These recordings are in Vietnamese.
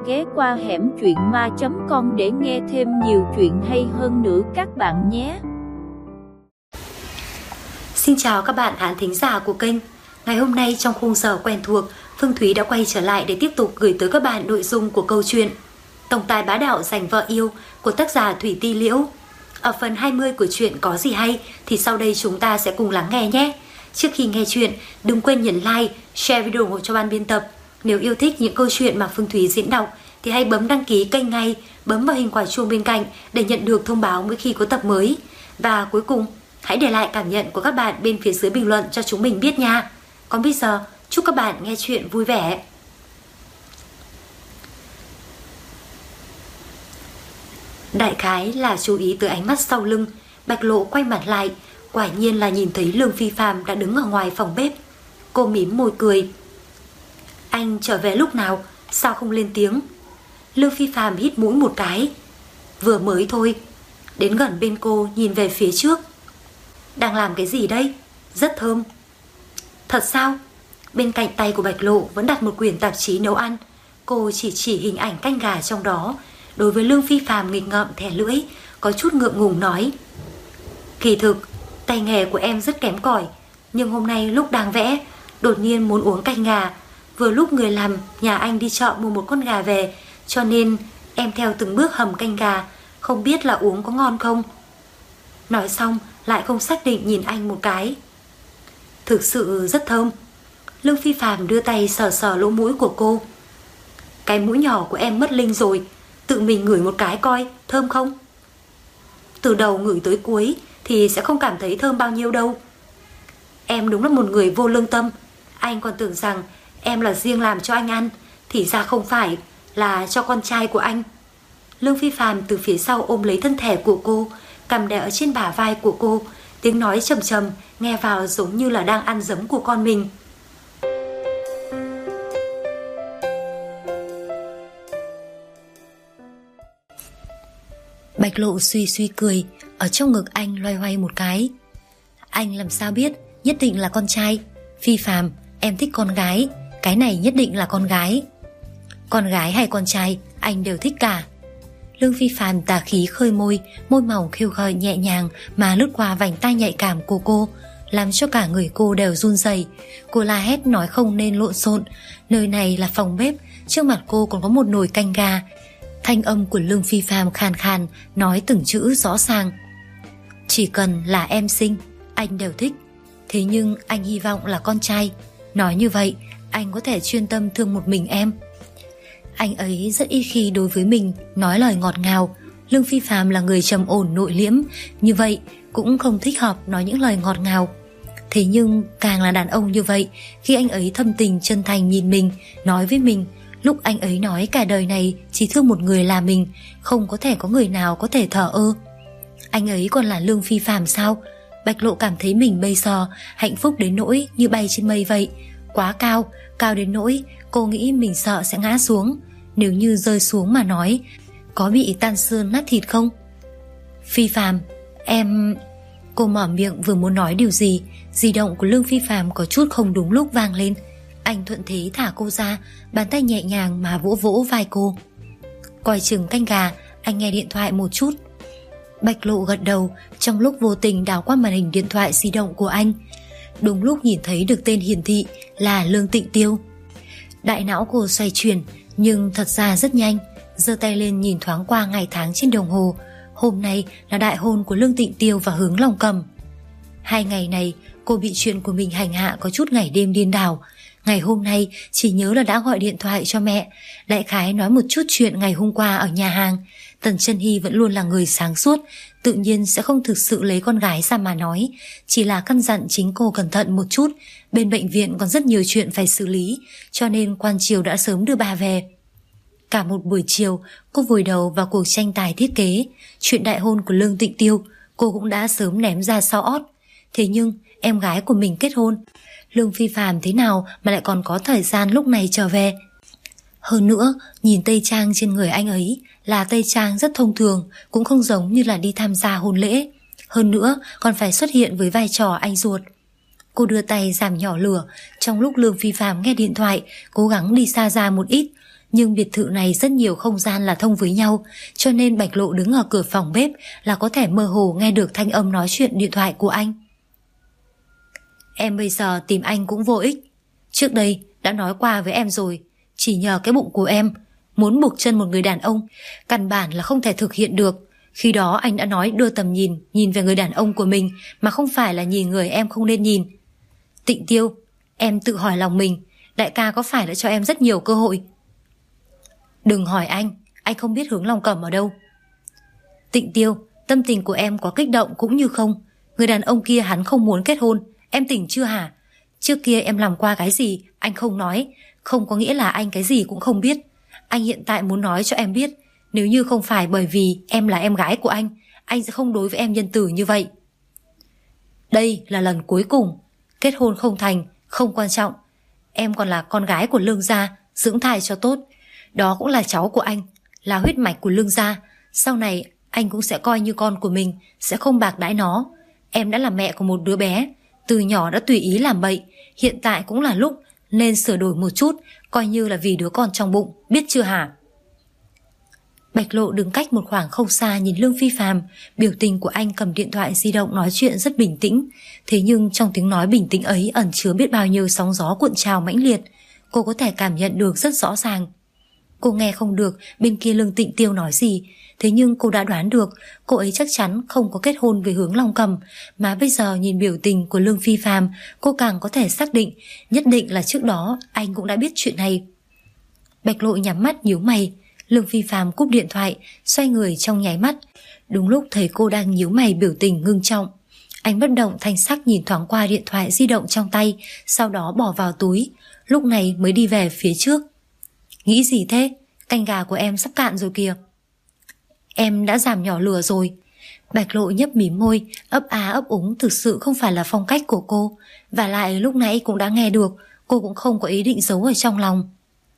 ghé qua hẻm truyện ma.com để nghe thêm nhiều chuyện hay hơn nữa các bạn nhé. Xin chào các bạn khán thính giả của kênh. Ngày hôm nay trong khung giờ quen thuộc, Phương Thúy đã quay trở lại để tiếp tục gửi tới các bạn nội dung của câu chuyện Tổng tài bá đạo giành vợ yêu của tác giả Thủy Ti Liễu. Ở phần 20 của chuyện có gì hay thì sau đây chúng ta sẽ cùng lắng nghe nhé. Trước khi nghe chuyện, đừng quên nhấn like, share video ủng hộ cho ban biên tập. Nếu yêu thích những câu chuyện mà Phương Thúy diễn đọc thì hãy bấm đăng ký kênh ngay, bấm vào hình quả chuông bên cạnh để nhận được thông báo mỗi khi có tập mới. Và cuối cùng, hãy để lại cảm nhận của các bạn bên phía dưới bình luận cho chúng mình biết nha. Còn bây giờ, chúc các bạn nghe chuyện vui vẻ. Đại khái là chú ý tới ánh mắt sau lưng, Bạch Lộ quay mặt lại, quả nhiên là nhìn thấy Lương Phi Phàm đã đứng ở ngoài phòng bếp. Cô mím môi cười. Anh trở về lúc nào, sao không lên tiếng? Lương Phi Phàm hít mũi một cái. Vừa mới thôi. Đến gần bên cô nhìn về phía trước. Đang làm cái gì đây? Rất thơm. Thật sao? Bên cạnh tay của Bạch Lộ vẫn đặt một quyển tạp chí nấu ăn. Cô chỉ hình ảnh canh gà trong đó. Đối với Lương Phi Phàm nghịch ngợm thè lưỡi, có chút ngượng ngùng nói. Kỳ thực, tay nghề của em rất kém cỏi, nhưng hôm nay lúc đang vẽ, đột nhiên muốn uống canh gà. Vừa lúc người làm nhà anh đi chợ mua một con gà về, cho nên em theo từng bước hầm canh gà, không biết là uống có ngon không. Nói xong lại không xác định nhìn anh một cái. Thực sự rất thơm. Lương Phi Phàm đưa tay sờ sờ lỗ mũi của cô. Cái mũi nhỏ của em mất linh rồi, tự mình ngửi một cái coi thơm không. Từ đầu ngửi tới cuối thì sẽ không cảm thấy thơm bao nhiêu đâu. Em đúng là một người vô lương tâm. Anh còn tưởng rằng em là riêng làm cho anh ăn, thì ra không phải, là cho con trai của anh. Lương Phi Phàm từ phía sau ôm lấy thân thể của cô, cằm đè ở trên bả vai của cô. Tiếng nói trầm trầm nghe vào giống như là đang ăn giấm của con mình. Bạch Lộ suy cười, ở trong ngực anh loay hoay một cái. Anh làm sao biết nhất định là con trai? Phi Phàm, em thích con gái, cái này nhất định là con gái. Con gái hay con trai, anh đều thích cả. Lương Phi Phàm tà khí khơi môi, môi mỏng khêu gợi nhẹ nhàng mà lướt qua vành tai nhạy cảm của cô, làm cho cả người cô đều run rẩy. Cô la hét nói không nên lộn xộn, nơi này là phòng bếp, trước mặt cô còn có một nồi canh gà. Thanh âm của Lương Phi Phàm khàn khàn, nói từng chữ rõ ràng. Chỉ cần là em sinh, anh đều thích. Thế nhưng anh hy vọng là con trai. Nói như vậy, anh có thể chuyên tâm thương một mình em. Anh ấy rất ít khi đối với mình nói lời ngọt ngào. Lương Phi Phàm là người trầm ổn nội liễm, như vậy cũng không thích hợp nói những lời ngọt ngào. Thế nhưng càng là đàn ông như vậy, khi anh ấy thâm tình chân thành nhìn mình, nói với mình, lúc anh ấy nói cả đời này chỉ thương một người là mình, không có thể có người nào có thể thờ ơ. Anh ấy còn là Lương Phi Phàm sao? Bạch Lộ cảm thấy mình bây giờ hạnh phúc đến nỗi như bay trên mây vậy. Quá cao, cao đến nỗi cô nghĩ mình sợ sẽ ngã xuống. Nếu như rơi xuống mà nói, có bị tan xương nát thịt không? Phi Phàm, em... Cô mở miệng vừa muốn nói điều gì, di động của Lương Phi Phàm có chút không đúng lúc vang lên. Anh thuận thế thả cô ra, bàn tay nhẹ nhàng mà vỗ vỗ vai cô. Coi chừng canh gà, anh nghe điện thoại một chút. Bạch Lộ gật đầu, trong lúc vô tình đảo qua màn hình điện thoại di động của anh. Đúng lúc nhìn thấy được tên hiển thị là Lương Tịnh Tiêu. Đại não cô xoay chuyển, nhưng thật ra rất nhanh. Giơ tay lên nhìn thoáng qua ngày tháng trên đồng hồ. Hôm nay là đại hôn của Lương Tịnh Tiêu và Hướng Long Cầm. 2 ngày này cô bị chuyện của mình hành hạ có chút ngày đêm điên đảo. Ngày hôm nay chỉ nhớ là đã gọi điện thoại cho mẹ, đại khái nói một chút chuyện ngày hôm qua ở nhà hàng. Tần Chân Hy vẫn luôn là người sáng suốt, tự nhiên sẽ không thực sự lấy con gái ra mà nói, chỉ là căn dặn chính cô cẩn thận một chút. Bên bệnh viện còn rất nhiều chuyện phải xử lý, cho nên quan triều đã sớm đưa bà về. Cả một buổi chiều cô vùi đầu vào cuộc tranh tài thiết kế. Chuyện đại hôn của Lương Tịnh Tiêu cô cũng đã sớm ném ra sau ót. Thế nhưng em gái của mình kết hôn, Lương Phi Phàm thế nào mà lại còn có thời gian lúc này trở về? Hơn nữa, nhìn tây trang trên người anh ấy là tây trang rất thông thường, cũng không giống như là đi tham gia hôn lễ. Hơn nữa còn phải xuất hiện với vai trò anh ruột. Cô đưa tay giảm nhỏ lửa, trong lúc Lương Phi Phàm nghe điện thoại, cố gắng đi xa ra một ít. Nhưng biệt thự này rất nhiều không gian là thông với nhau, cho nên Bạch Lộ đứng ở cửa phòng bếp là có thể mơ hồ nghe được thanh âm nói chuyện điện thoại của anh. Em bây giờ tìm anh cũng vô ích. Trước đây đã nói qua với em rồi, chỉ nhờ cái bụng của em, muốn buộc chân một người đàn ông căn bản là không thể thực hiện được. Khi đó anh đã nói đưa tầm nhìn về người đàn ông của mình, mà không phải là nhìn người em không nên nhìn. Tịnh Tiêu, em tự hỏi lòng mình, đại ca có phải đã cho em rất nhiều cơ hội? Đừng hỏi anh không biết Hướng Long Cẩm ở đâu. Tịnh Tiêu, tâm tình của em có kích động cũng như không. Người đàn ông kia hắn không muốn kết hôn, em tỉnh chưa hả? Trước kia em làm qua cái gì anh không nói, không có nghĩa là anh cái gì cũng không biết. Anh hiện tại muốn nói cho em biết, nếu như không phải bởi vì em là em gái của anh sẽ không đối với em nhân từ như vậy. Đây là lần cuối cùng. Kết hôn không thành không quan trọng, em còn là con gái của Lương gia, dưỡng thai cho tốt. Đó cũng là cháu của anh, là huyết mạch của Lương gia. Sau này anh cũng sẽ coi như con của mình, sẽ không bạc đãi nó. Em đã là mẹ của một đứa bé, từ nhỏ đã tùy ý làm bậy, hiện tại cũng là lúc nên sửa đổi một chút, coi như là vì đứa con trong bụng, biết chưa hả? Bạch Lộ đứng cách một khoảng không xa nhìn Lương Phi Phàm, biểu tình của anh cầm điện thoại di động nói chuyện rất bình tĩnh, thế nhưng trong tiếng nói bình tĩnh ấy ẩn chứa biết bao nhiêu sóng gió cuộn trào mãnh liệt, cô có thể cảm nhận được rất rõ ràng. Cô nghe không được bên kia Lương Tịnh Tiêu nói gì, thế nhưng cô đã đoán được cô ấy chắc chắn không có kết hôn với Hướng Long Cẩm, mà bây giờ nhìn biểu tình của Lương Phi Phàm, cô càng có thể xác định nhất định là trước đó anh cũng đã biết chuyện này. Bạch Lộ nhắm mắt nhíu mày. Lương Phi Phàm cúp điện thoại, xoay người trong nháy mắt. Đúng lúc thấy cô đang nhíu mày biểu tình ngưng trọng, anh bất động thanh sắc nhìn thoáng qua điện thoại di động trong tay, sau đó bỏ vào túi, lúc này mới đi về phía trước. Nghĩ gì thế? Canh gà của em sắp cạn rồi kìa. Em đã giảm nhỏ lửa rồi. Bạch Lộ nhấp mím môi, ấp á ấp úng thực sự không phải là phong cách của cô, và lại lúc nãy cũng đã nghe được, cô cũng không có ý định giấu ở trong lòng.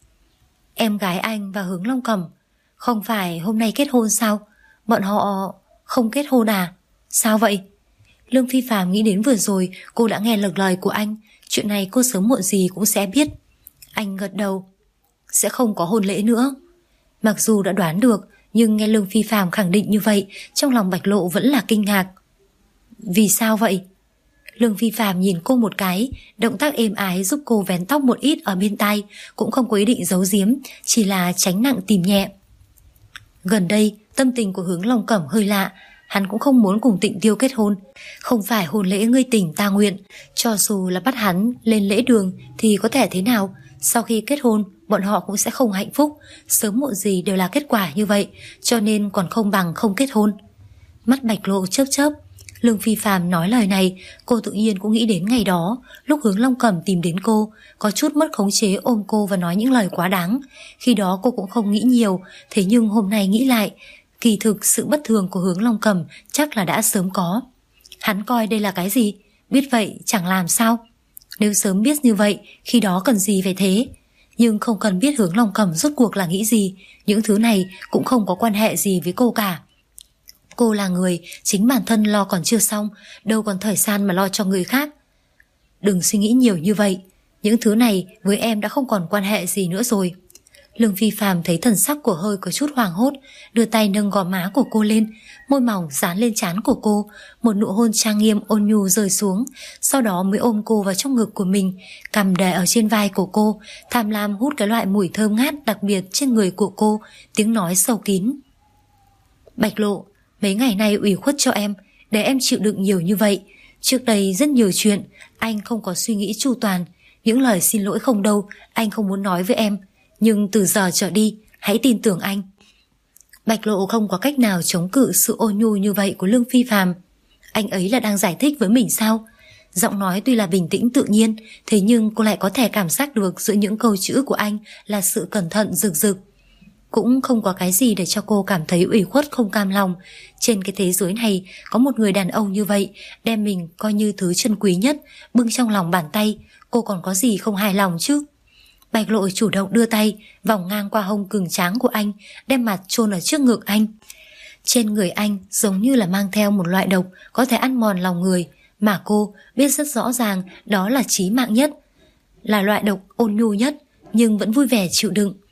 Em gái anh và Hướng Long Cẩm không phải hôm nay kết hôn sao? Bọn họ không kết hôn à? Sao vậy? Lương Phi Phàm nghĩ đến vừa rồi cô đã nghe lời của anh, chuyện này cô sớm muộn gì cũng sẽ biết. Anh gật đầu. Sẽ không có hôn lễ nữa. Mặc dù đã đoán được, nhưng nghe Lương Phi Phàm khẳng định như vậy, trong lòng Bạch Lộ vẫn là kinh ngạc. Vì sao vậy? Lương Phi Phàm nhìn cô một cái, động tác êm ái giúp cô vén tóc một ít ở bên tai, cũng không có ý định giấu giếm, chỉ là tránh nặng tìm nhẹ. Gần đây, tâm tình của Hướng Long Cẩm hơi lạ, hắn cũng không muốn cùng Tịnh Tiêu kết hôn. Không phải hôn lễ ngươi tình ta nguyện, cho dù là bắt hắn lên lễ đường thì có thể thế nào, sau khi kết hôn bọn họ cũng sẽ không hạnh phúc, sớm muộn gì đều là kết quả như vậy, cho nên còn không bằng không kết hôn. Mắt Bạch Lộ chớp chớp. Lương Phi Phàm nói lời này, cô tự nhiên cũng nghĩ đến ngày đó, lúc Hướng Long Cẩm tìm đến cô, có chút mất khống chế ôm cô và nói những lời quá đáng. Khi đó cô cũng không nghĩ nhiều, thế nhưng hôm nay nghĩ lại, kỳ thực sự bất thường của Hướng Long Cẩm chắc là đã sớm có. Hắn coi đây là cái gì? Biết vậy chẳng làm sao? Nếu sớm biết như vậy, khi đó cần gì phải thế? Nhưng không cần biết Hướng Long Cẩm rốt cuộc là nghĩ gì, những thứ này cũng không có quan hệ gì với cô cả. Cô là người chính bản thân lo còn chưa xong, đâu còn thời gian mà lo cho người khác. Đừng suy nghĩ nhiều như vậy, những thứ này với em đã không còn quan hệ gì nữa rồi. Lương Phi Phàm thấy thần sắc của hơi có chút hoảng hốt, đưa tay nâng gò má của cô lên, môi mỏng dán lên trán của cô, một nụ hôn trang nghiêm ôn nhu rơi xuống, sau đó mới ôm cô vào trong ngực của mình, cằm đè ở trên vai của cô, tham lam hút cái loại mùi thơm ngát đặc biệt trên người của cô, tiếng nói sâu kín. Bạch Lộ, mấy ngày nay ủy khuất cho em, để em chịu đựng nhiều như vậy. Trước đây rất nhiều chuyện anh không có suy nghĩ chu toàn, những lời xin lỗi không đâu anh không muốn nói với em, nhưng từ giờ trở đi hãy tin tưởng anh. Bạch Lộ không có cách nào chống cự sự ôn nhu như vậy của Lương Phi Phàm. Anh ấy là đang giải thích với mình sao? Giọng nói tuy là bình tĩnh tự nhiên, thế nhưng cô lại có thể cảm giác được giữa những câu chữ của anh là sự cẩn thận rực rực. Cũng không có cái gì để cho cô cảm thấy ủy khuất không cam lòng. Trên cái thế giới này có một người đàn ông như vậy, đem mình coi như thứ chân quý nhất, bưng trong lòng bàn tay, cô còn có gì không hài lòng chứ? Bạch Lộ chủ động đưa tay vòng ngang qua hông cường tráng của anh, đem mặt chôn ở trước ngực anh. Trên người anh giống như là mang theo một loại độc có thể ăn mòn lòng người, mà cô biết rất rõ ràng đó là chí mạng nhất, là loại độc ôn nhu nhất, nhưng vẫn vui vẻ chịu đựng.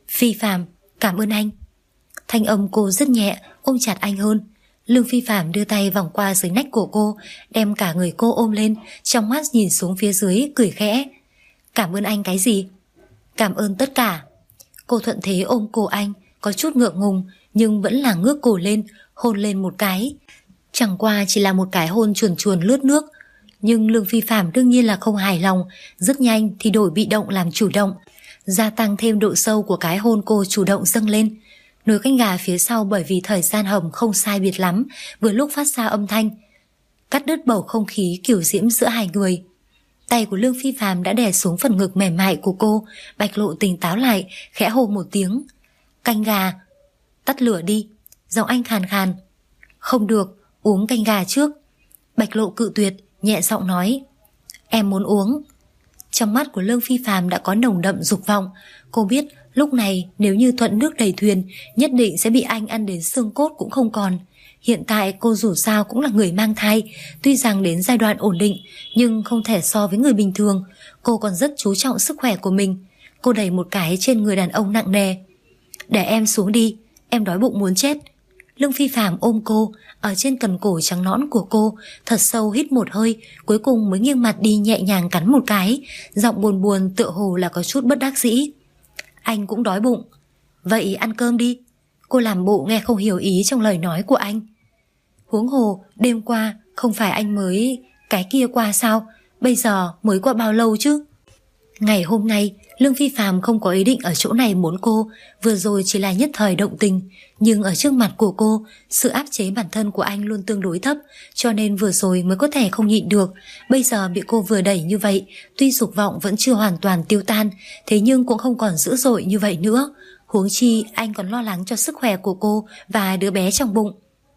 Phi Phạm, cảm ơn anh. Thanh âm cô rất nhẹ, ôm chặt anh hơn. Lương Phi Phạm đưa tay vòng qua dưới nách của cô, đem cả người cô ôm lên, trong mắt nhìn xuống phía dưới, cười khẽ. Cảm ơn anh cái gì? Cảm ơn tất cả. Cô thuận thế ôm cổ anh, có chút ngượng ngùng, nhưng vẫn là ngước cổ lên, hôn lên một cái. Chẳng qua chỉ là một cái hôn chuồn chuồn lướt nước. Nhưng Lương Phi Phạm đương nhiên là không hài lòng, rất nhanh thì đổi bị động làm chủ động, gia tăng thêm độ sâu của cái hôn cô chủ động dâng lên. Nồi canh gà phía sau bởi vì thời gian hầm không sai biệt lắm, vừa lúc phát ra âm thanh, cắt đứt bầu không khí kiểu diễm giữa hai người. Tay của Lương Phi Phạm đã đè xuống phần ngực mềm mại của cô. Bạch Lộ tỉnh táo lại, khẽ hô một tiếng. Canh gà. Tắt lửa đi. Giọng anh khàn khàn. Không được, uống canh gà trước. Bạch Lộ cự tuyệt, nhẹ giọng nói. Em muốn uống. Trong mắt của Lương Phi Phạm đã có nồng đậm dục vọng. Cô biết lúc này nếu như thuận nước đầy thuyền, nhất định sẽ bị anh ăn đến xương cốt cũng không còn. Hiện tại cô dù sao cũng là người mang thai, tuy rằng đến giai đoạn ổn định, nhưng không thể so với người bình thường. Cô còn rất chú trọng sức khỏe của mình. Cô đẩy một cái trên người đàn ông nặng nề. Để em xuống đi, em đói bụng muốn chết. Lương Phi Phạm ôm cô, ở trên cần cổ trắng nõn của cô, thật sâu hít một hơi, cuối cùng mới nghiêng mặt đi nhẹ nhàng cắn một cái, giọng buồn buồn tựa hồ là có chút bất đắc dĩ. Anh cũng đói bụng. Vậy ăn cơm đi. Cô làm bộ nghe không hiểu ý trong lời nói của anh. Huống hồ, đêm qua không phải anh mới cái kia qua sao? Bây giờ mới qua bao lâu chứ? Ngày hôm nay, Lương Phi Phạm không có ý định ở chỗ này muốn cô, vừa rồi chỉ là nhất thời động tình, nhưng ở trước mặt của cô, sự áp chế bản thân của anh luôn tương đối thấp, cho nên vừa rồi mới có thể không nhịn được. Bây giờ bị cô vừa đẩy như vậy, tuy dục vọng vẫn chưa hoàn toàn tiêu tan, thế nhưng cũng không còn dữ dội như vậy nữa. Huống chi anh còn lo lắng cho sức khỏe của cô và đứa bé trong bụng.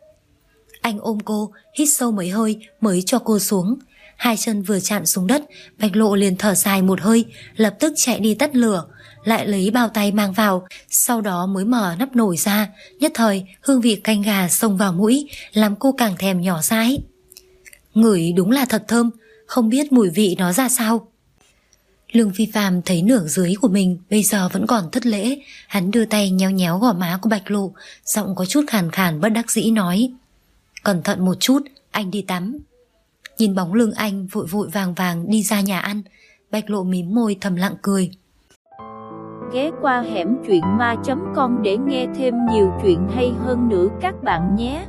Anh ôm cô, hít sâu mấy hơi mới cho cô xuống. Hai chân vừa chạm xuống đất, Bạch Lộ liền thở dài một hơi, lập tức chạy đi tắt lửa, lại lấy bao tay mang vào, sau đó mới mở nắp nồi ra. Nhất thời hương vị canh gà xông vào mũi, làm cô càng thèm nhỏ dãi. Ngửi đúng là thật thơm, không biết mùi vị nó ra sao. Lương Phi Phạm thấy nửa dưới của mình bây giờ vẫn còn thất lễ, hắn đưa tay nhéo nhéo gò má của Bạch Lộ, giọng có chút khàn khàn bất đắc dĩ nói. Cẩn thận một chút, anh đi tắm. Nhìn bóng lưng anh vội vội vàng vàng đi ra nhà ăn, Bạch Lộ mím môi thầm lặng cười. Ghé qua hẻm truyện ma.com để nghe thêm nhiều chuyện hay hơn nữa các bạn nhé.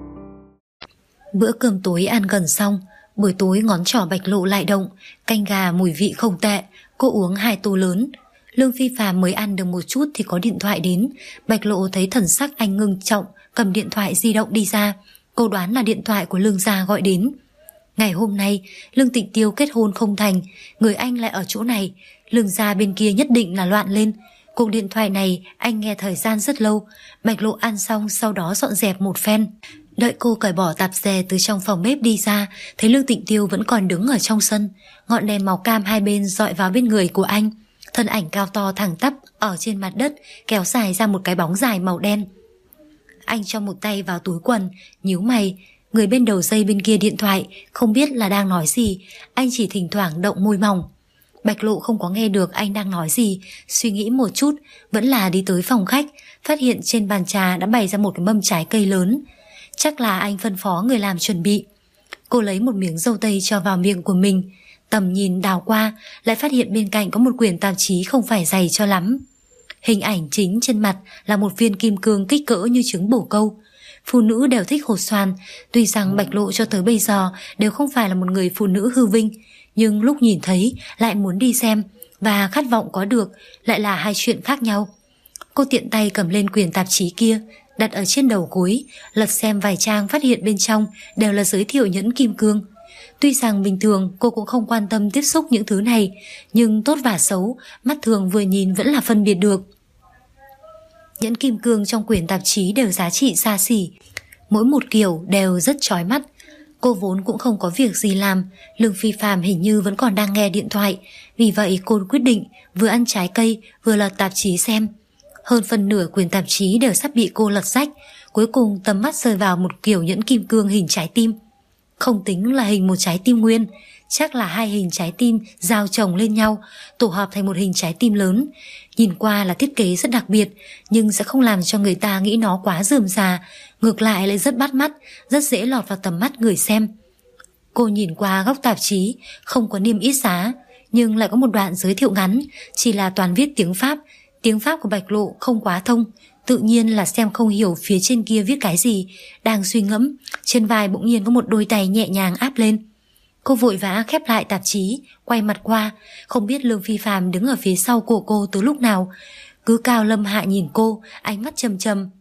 Bữa cơm tối ăn gần xong, buổi tối ngón trỏ Bạch Lộ lại động, canh gà mùi vị không tệ, cô uống 2 tô lớn. Lương Phi Phạm mới ăn được một chút thì có điện thoại đến. Bạch Lộ thấy thần sắc anh ngưng trọng, cầm điện thoại di động đi ra. Cô đoán là điện thoại của Lương gia gọi đến. Ngày hôm nay Lương Tịnh Tiêu kết hôn không thành, người anh lại ở chỗ này, Lương gia bên kia nhất định là loạn lên. Cuộc điện thoại này anh nghe thời gian rất lâu. Bạch Lộ ăn xong sau đó dọn dẹp một phen. Đợi cô cởi bỏ tạp dề từ trong phòng bếp đi ra, thấy Lương Tịnh Tiêu vẫn còn đứng ở trong sân. Ngọn đèn màu cam hai bên dọi vào bên người của anh, thân ảnh cao to thẳng tắp ở trên mặt đất kéo dài ra một cái bóng dài màu đen. Anh cho một tay vào túi quần, nhíu mày. Người bên đầu dây bên kia điện thoại không biết là đang nói gì, anh chỉ thỉnh thoảng động môi mỏng. Bạch Lộ không có nghe được anh đang nói gì, suy nghĩ một chút, vẫn là đi tới phòng khách, phát hiện trên bàn trà đã bày ra một cái mâm trái cây lớn. Chắc là anh phân phó người làm chuẩn bị. Cô lấy một miếng dâu tây cho vào miệng của mình, tầm nhìn đào qua, lại phát hiện bên cạnh có một quyển tạp chí không phải dày cho lắm. Hình ảnh chính trên mặt là một viên kim cương kích cỡ như trứng bổ câu. Phụ nữ đều thích hột xoàn, tuy rằng Bạch Lộ cho tới bây giờ đều không phải là một người phụ nữ hư vinh, nhưng lúc nhìn thấy lại muốn đi xem, và khát vọng có được lại là hai chuyện khác nhau. Cô tiện tay cầm lên quyển tạp chí kia, đặt ở trên đầu gối, lật xem vài trang, phát hiện bên trong đều là giới thiệu nhẫn kim cương. Tuy rằng bình thường cô cũng không quan tâm tiếp xúc những thứ này, nhưng tốt và xấu, mắt thường vừa nhìn vẫn là phân biệt được. Nhẫn kim cương trong quyển tạp chí đều giá trị xa xỉ, mỗi một kiểu đều rất chói mắt. Cô vốn cũng không có việc gì làm, Lương Phi Phạm hình như vẫn còn đang nghe điện thoại, vì vậy cô quyết định vừa ăn trái cây vừa lật tạp chí xem. Hơn phần nửa quyển tạp chí đều sắp bị cô lật rách, cuối cùng tầm mắt rơi vào một kiểu nhẫn kim cương hình trái tim. Không tính là hình một trái tim nguyên, chắc là hai hình trái tim giao chồng lên nhau, tổ hợp thành một hình trái tim lớn. Nhìn qua là thiết kế rất đặc biệt, nhưng sẽ không làm cho người ta nghĩ nó quá rườm rà, ngược lại lại rất bắt mắt, rất dễ lọt vào tầm mắt người xem. Cô nhìn qua góc tạp chí, không có niêm yết giá, nhưng lại có một đoạn giới thiệu ngắn, chỉ là toàn viết tiếng Pháp. Tiếng Pháp của Bạch Lộ không quá thông, tự nhiên là xem không hiểu phía trên kia viết cái gì. Đang suy ngẫm, trên vai bỗng nhiên có một đôi tay nhẹ nhàng áp lên. Cô vội vã khép lại tạp chí, quay mặt qua, không biết Lương Phi Phàm đứng ở phía sau của cô từ lúc nào. Cứ cao lâm hạ nhìn cô, ánh mắt trầm trầm.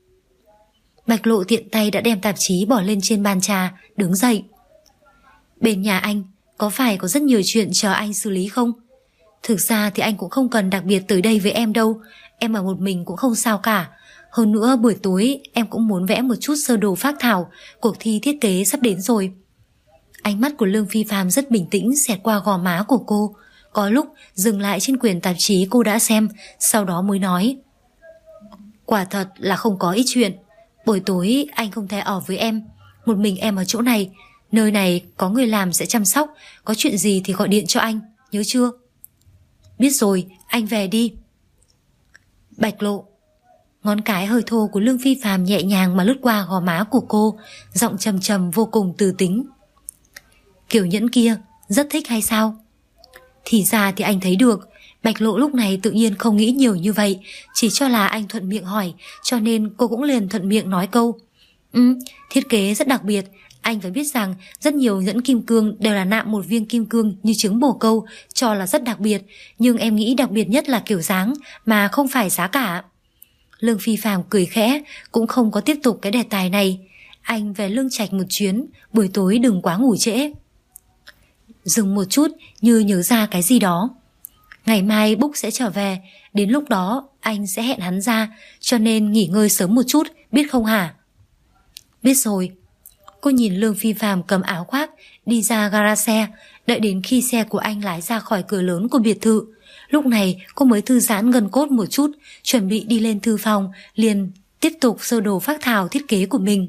Bạch Lộ tiện tay đã đem tạp chí bỏ lên trên bàn trà, đứng dậy. Bên nhà anh có phải có rất nhiều chuyện chờ anh xử lý không? Thực ra thì anh cũng không cần đặc biệt tới đây với em đâu, em ở một mình cũng không sao cả. Hơn nữa buổi tối em cũng muốn vẽ một chút sơ đồ phác thảo, cuộc thi thiết kế sắp đến rồi. Ánh mắt của Lương Phi Phàm rất bình tĩnh xẹt qua gò má của cô, có lúc dừng lại trên quyển tạp chí cô đã xem, sau đó mới nói: Quả thật là không có ít chuyện. Buổi tối anh không thể ở với em, một mình em ở chỗ này. Nơi này có người làm sẽ chăm sóc, có chuyện gì thì gọi điện cho anh, nhớ chưa? Biết rồi, anh về đi. Bạch Lộ. Ngón cái hơi thô của Lương Phi Phàm nhẹ nhàng mà lướt qua gò má của cô, giọng trầm trầm vô cùng từ tính. Kiểu nhẫn kia rất thích hay sao? Thì ra thì anh thấy được. Bạch Lộ lúc này tự nhiên không nghĩ nhiều như vậy, chỉ cho là anh thuận miệng hỏi, cho nên cô cũng liền thuận miệng nói câu: thiết kế rất đặc biệt. Anh phải biết rằng rất nhiều nhẫn kim cương đều là nạm một viên kim cương như trứng bồ câu, cho là rất đặc biệt, nhưng em nghĩ đặc biệt nhất là kiểu dáng, mà không phải giá cả. Lương Phi Phàm cười khẽ, cũng không có tiếp tục cái đề tài này. Anh về Lương Trạch một chuyến, buổi tối đừng quá ngủ trễ. Dừng một chút như nhớ ra cái gì đó. Ngày mai Búc sẽ trở về, đến lúc đó anh sẽ hẹn hắn ra, cho nên nghỉ ngơi sớm một chút, biết không hả? Biết rồi. Cô nhìn Lương Phi Phàm cầm áo khoác đi ra gara xe, đợi đến khi xe của anh lái ra khỏi cửa lớn của biệt thự. Lúc này cô mới thư giãn gân cốt một chút, chuẩn bị đi lên thư phòng, liền tiếp tục sơ đồ phác thảo thiết kế của mình.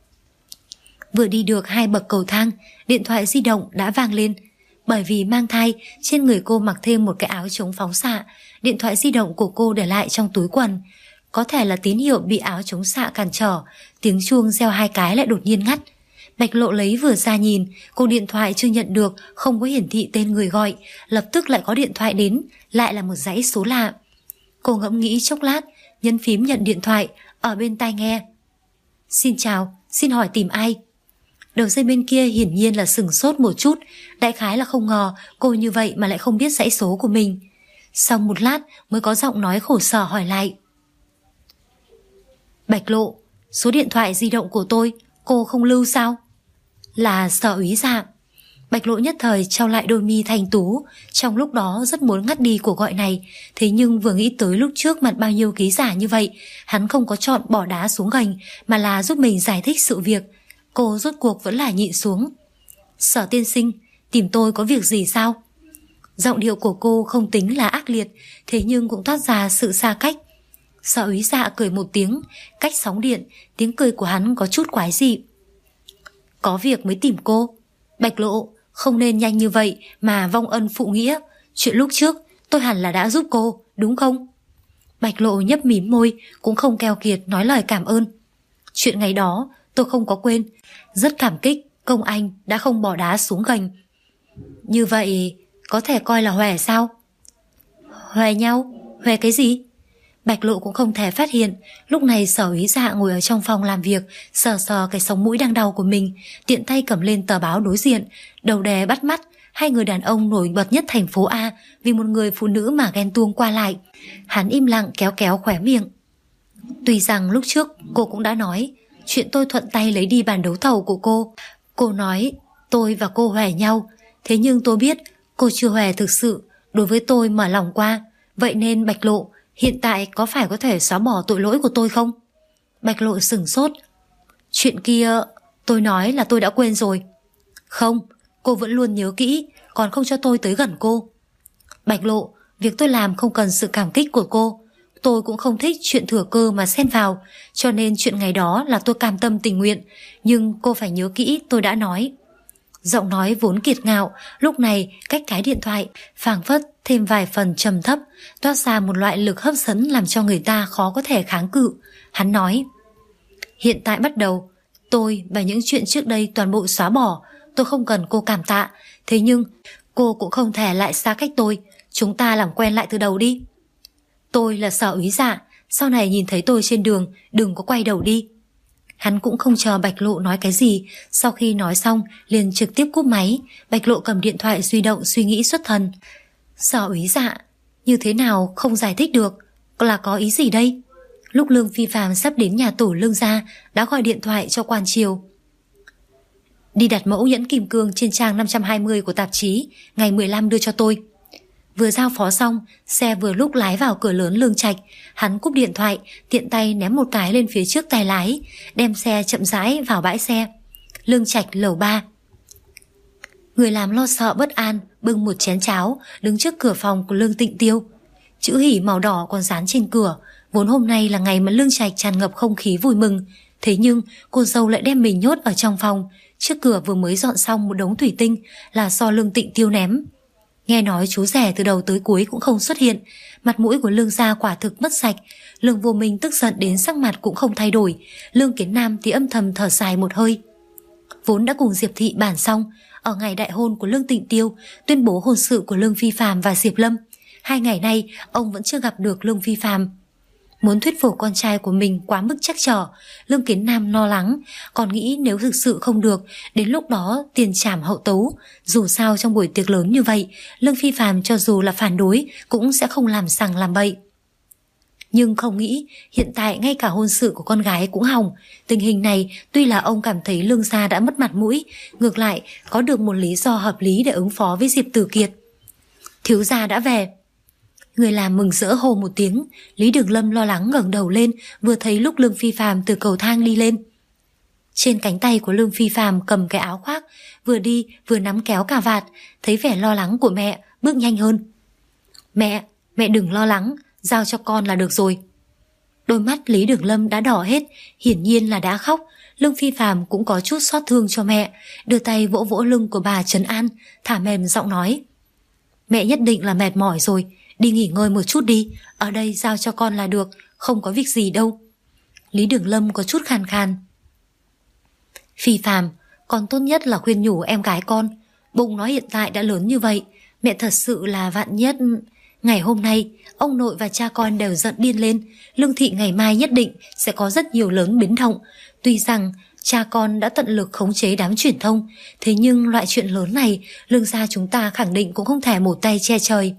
Vừa đi được 2 bậc cầu thang, điện thoại di động đã vang lên. Bởi vì mang thai, trên người cô mặc thêm một cái áo chống phóng xạ, điện thoại di động của cô để lại trong túi quần. Có thể là tín hiệu bị áo chống xạ cản trở, tiếng chuông reo 2 cái lại đột nhiên ngắt. Bạch Lộ lấy vừa ra nhìn, cuộc điện thoại chưa nhận được, không có hiển thị tên người gọi, lập tức lại có điện thoại đến, lại là một dãy số lạ. Cô ngẫm nghĩ chốc lát, nhấn phím nhận điện thoại, ở bên tai nghe. Xin chào, xin hỏi tìm ai? Đầu dây bên kia hiển nhiên là sửng sốt một chút, đại khái là không ngờ cô như vậy mà lại không biết dãy số của mình. Sau một lát mới có giọng nói khổ sở hỏi lại. Bạch Lộ, số điện thoại di động của tôi cô không lưu sao? Là Sở Úy Dạ. Bạch Lộ nhất thời trao lại đôi mi thanh tú, trong lúc đó rất muốn ngắt đi cuộc gọi này, thế nhưng vừa nghĩ tới lúc trước mặt bao nhiêu ký giả như vậy, hắn không có chọn bỏ đá xuống gành mà là giúp mình giải thích sự việc. Cô rốt cuộc vẫn là nhịn xuống. Sở tiên sinh, tìm tôi có việc gì sao? Giọng điệu của cô không tính là ác liệt, thế nhưng cũng toát ra sự xa cách. Sở Úy Dạ cười một tiếng, cách sóng điện, tiếng cười của hắn có chút quái dị. Có việc mới tìm cô. Bạch Lộ, không nên nhanh như vậy mà vong ân phụ nghĩa. Chuyện lúc trước tôi hẳn là đã giúp cô, đúng không? Bạch Lộ nhấp mím môi, cũng không keo kiệt nói lời cảm ơn. Chuyện ngày đó tôi không có quên, rất cảm kích công anh đã không bỏ đá xuống gành. Như vậy có thể coi là hòe sao? Hòe nhau? Hòe cái gì? Bạch Lộ cũng không thể phát hiện, lúc này Sở Úy Dạ ngồi ở trong phòng làm việc, sờ sờ cái sống mũi đang đau của mình, tiện tay cầm lên tờ báo đối diện, đầu đề bắt mắt, 2 người đàn ông nổi bật nhất thành phố A vì một người phụ nữ mà ghen tuông qua lại. Hắn im lặng kéo kéo khóe miệng. Tuy rằng lúc trước cô cũng đã nói chuyện tôi thuận tay lấy đi bản đấu thầu của cô. Cô nói tôi và cô hòe nhau, thế nhưng tôi biết cô chưa hòe thực sự đối với tôi mở lòng qua. Vậy nên Bạch Lộ, hiện tại có phải có thể xóa bỏ tội lỗi của tôi không? Bạch Lộ sửng sốt. Chuyện kia tôi nói là tôi đã quên rồi. Không, cô vẫn luôn nhớ kỹ, còn không cho tôi tới gần cô. Bạch Lộ, việc tôi làm không cần sự cảm kích của cô. Tôi cũng không thích chuyện thừa cơ mà xen vào, cho nên chuyện ngày đó là tôi cam tâm tình nguyện, nhưng cô phải nhớ kỹ tôi đã nói. Giọng nói vốn kiệt ngạo, lúc này cách cái điện thoại phảng phất thêm vài phần trầm thấp, toát ra một loại lực hấp dẫn làm cho người ta khó có thể kháng cự. Hắn nói: hiện tại bắt đầu, tôi và những chuyện trước đây toàn bộ xóa bỏ. Tôi không cần cô cảm tạ, thế nhưng cô cũng không thể lại xa cách tôi. Chúng ta làm quen lại từ đầu đi. Tôi là Sở Úy Dạ, sau này nhìn thấy tôi trên đường đừng có quay đầu đi. Hắn cũng không chờ Bạch Lộ nói cái gì, sau khi nói xong liền trực tiếp cúp máy. Bạch Lộ cầm điện thoại di động suy nghĩ xuất thần. Sở Úy Dạ, như thế nào không giải thích được, là có ý gì đây? Lúc Lương Phi Phạm sắp đến nhà tổ Lương gia, đã gọi điện thoại cho Quan Triều. Đi đặt mẫu nhẫn kim cương trên trang 520 của tạp chí, ngày 15 đưa cho tôi. Vừa giao phó xong, xe vừa lúc lái vào cửa lớn Lương Trạch. Hắn cúp điện thoại, tiện tay ném một cái lên phía trước tay lái, đem xe chậm rãi vào bãi xe. Lương Trạch lầu 3. Người làm lo sợ bất an bưng một chén cháo đứng trước cửa phòng của Lương Tịnh Tiêu. Chữ hỉ màu đỏ còn dán trên cửa. Vốn hôm nay là ngày mà Lương Trạch tràn ngập không khí vui mừng, thế nhưng cô dâu lại đem mình nhốt ở trong phòng. Trước cửa vừa mới dọn xong một đống thủy tinh là do Lương Tịnh Tiêu ném. Nghe nói chú rể từ đầu tới cuối cũng không xuất hiện, mặt mũi của Lương gia quả thực mất sạch. Lương Vô Minh tức giận đến sắc mặt cũng không thay đổi. Lương Kiến Nam thì âm thầm thở dài một hơi. Vốn đã cùng Diệp Thị bàn xong, ở ngày đại hôn của Lương Tịnh Tiêu tuyên bố hôn sự của Lương Phi Phạm và Diệp Lâm. 2 ngày nay ông vẫn chưa gặp được Lương Phi Phạm. Muốn thuyết phục con trai của mình quá mức trắc trở, Lương Kiến Nam lo lắng, còn nghĩ nếu thực sự không được, đến lúc đó tiền trảm hậu tấu. Dù sao trong buổi tiệc lớn như vậy, Lương Phi Phạm cho dù là phản đối cũng sẽ không làm sằng làm bậy. Nhưng không nghĩ hiện tại ngay cả hôn sự của con gái cũng hỏng. Tình hình này tuy là ông cảm thấy Lương gia đã mất mặt mũi, ngược lại có được một lý do hợp lý để ứng phó với Diệp Tử Kiệt. Thiếu gia đã về. Người làm mừng rỡ hô một tiếng. Lý Đường Lâm lo lắng ngẩng đầu lên, vừa thấy lúc Lương Phi Phạm từ cầu thang đi lên. Trên cánh tay của Lương Phi Phạm cầm cái áo khoác, vừa đi vừa nắm kéo cà vạt. Thấy vẻ lo lắng của mẹ, bước nhanh hơn. Mẹ đừng lo lắng, giao cho con là được rồi. Đôi mắt Lý Đường Lâm đã đỏ hết, hiển nhiên là đã khóc. Lương Phi Phạm cũng có chút xót thương cho mẹ, đưa tay vỗ vỗ lưng của bà trấn an, thả mềm giọng nói: mẹ nhất định là mệt mỏi rồi, đi nghỉ ngơi một chút đi, ở đây giao cho con là được, không có việc gì đâu. Lý Đường Lâm có chút khàn khàn. Phi Phạm, con tốt nhất là khuyên nhủ em gái con. Bụng nó hiện tại đã lớn như vậy, mẹ thật sự là vạn nhất. Ngày hôm nay, ông nội và cha con đều giận điên lên. Lương thị ngày mai nhất định sẽ có rất nhiều lớn biến động. Tuy rằng cha con đã tận lực khống chế đám truyền thông, thế nhưng loại chuyện lớn này Lương gia chúng ta khẳng định cũng không thể một tay che trời.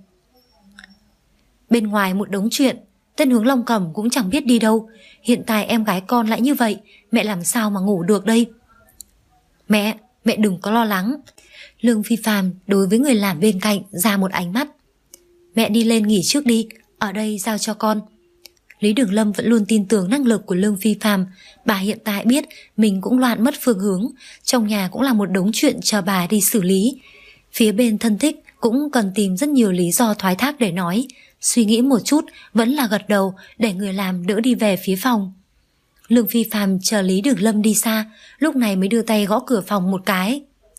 Bên ngoài một đống chuyện, tên Hướng Long Cẩm cũng chẳng biết đi đâu. Hiện tại em gái con lại như vậy, mẹ làm sao mà ngủ được đây? Mẹ đừng có lo lắng. Lương Phi Phạm đối với người làm bên cạnh ra một ánh mắt. Mẹ đi lên nghỉ trước đi, ở đây giao cho con. Lý Đường Lâm vẫn luôn tin tưởng năng lực của Lương Phi Phạm. Bà hiện tại biết mình cũng loạn mất phương hướng, trong nhà cũng là một đống chuyện chờ bà đi xử lý. Phía bên thân thích cũng cần tìm rất nhiều lý do thoái thác để nói. Suy nghĩ một chút vẫn là gật đầu để người làm đỡ đi về phía phòng. Lương Phi Phạm chờ Lý Đường Lâm đi xa, lúc này mới đưa tay gõ cửa phòng một cái.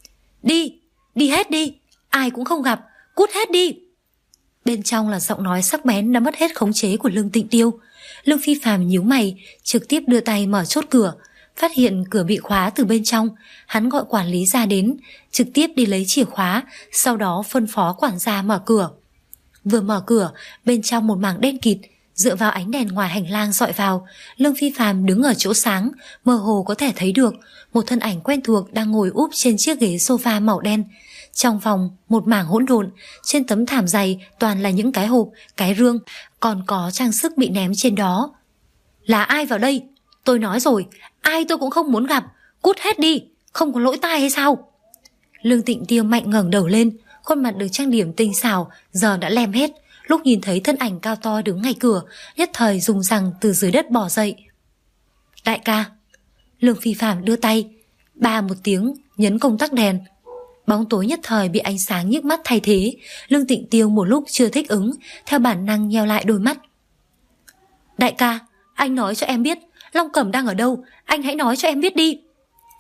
Đi hết đi, ai cũng không gặp, cút hết đi. Bên trong là giọng nói sắc bén đã mất hết khống chế của Lương Tịnh Tiêu. Lương Phi Phạm nhíu mày, trực tiếp đưa tay mở chốt cửa, phát hiện cửa bị khóa từ bên trong. Hắn gọi quản lý ra đến, trực tiếp đi lấy chìa khóa, sau đó phân phó quản gia mở cửa. Vừa mở cửa, bên trong một mảng đen kịt, dựa vào ánh đèn ngoài hành lang dọi vào, Lương Phi Phạm đứng ở chỗ sáng, mơ hồ có thể thấy được một thân ảnh quen thuộc đang ngồi úp trên chiếc ghế sofa màu đen. Trong phòng một mảng hỗn độn, trên tấm thảm dày toàn là những cái hộp, cái rương, còn có trang sức bị ném trên đó. Là ai vào đây? Tôi nói rồi, ai tôi cũng không muốn gặp, cút hết đi, không có lỗi tai hay sao? Lương Tịnh Tiêu mạnh ngẩng đầu lên, khuôn mặt được trang điểm tinh xảo giờ đã lem hết. Lúc nhìn thấy thân ảnh cao to đứng ngay cửa, nhất thời dùng rằng từ dưới đất bò dậy. Đại ca. Lương Phi Phạm đưa tay, ba một tiếng nhấn công tắc đèn. Bóng tối nhất thời bị ánh sáng nhức mắt thay thế. Lương Tịnh Tiêu một lúc chưa thích ứng, theo bản năng nheo lại đôi mắt. Đại ca, anh nói cho em biết Long Cẩm đang ở đâu, anh hãy nói cho em biết đi.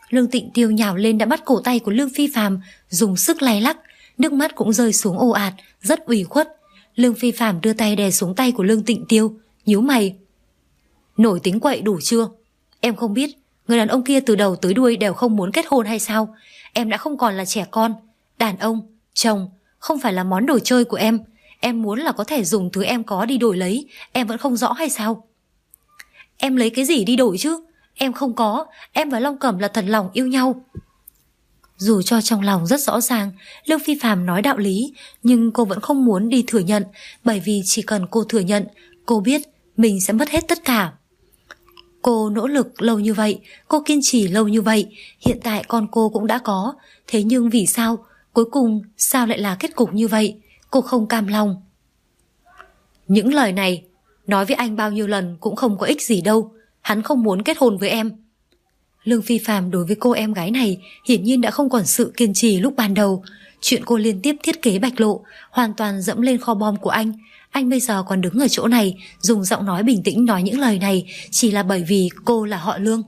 Lương Tịnh Tiêu nhào lên đã bắt cổ tay của Lương Phi Phàm, dùng sức lay lắc, nước mắt cũng rơi xuống ồ ạt, rất ủy khuất. Lương Phi Phàm đưa tay đè xuống tay của Lương Tịnh Tiêu, nhíu mày. Nổi tính quậy đủ chưa? Em không biết người đàn ông kia từ đầu tới đuôi đều không muốn kết hôn hay sao? Em đã không còn là trẻ con. Đàn ông, chồng không phải là món đồ chơi của em. Em muốn là có thể dùng thứ em có đi đổi lấy. Em vẫn không rõ hay sao? Em lấy cái gì đi đổi chứ? Em không có. Em và Long Cẩm là thật lòng yêu nhau. Dù cho trong lòng rất rõ ràng Lương Phi Phàm nói đạo lý, nhưng cô vẫn không muốn đi thừa nhận, bởi vì chỉ cần cô thừa nhận, cô biết mình sẽ mất hết tất cả. Cô nỗ lực lâu như vậy, cô kiên trì lâu như vậy, hiện tại con cô cũng đã có. Thế nhưng vì sao? Cuối cùng sao lại là kết cục như vậy? Cô không cam lòng. Những lời này nói với anh bao nhiêu lần cũng không có ích gì đâu. Hắn không muốn kết hôn với em. Lương Phi Phàm đối với cô em gái này hiển nhiên đã không còn sự kiên trì lúc ban đầu. Chuyện cô liên tiếp thiết kế bạch lộ hoàn toàn dẫm lên kho bom của anh. Anh bây giờ còn đứng ở chỗ này dùng giọng nói bình tĩnh nói những lời này chỉ là bởi vì cô là họ Lương.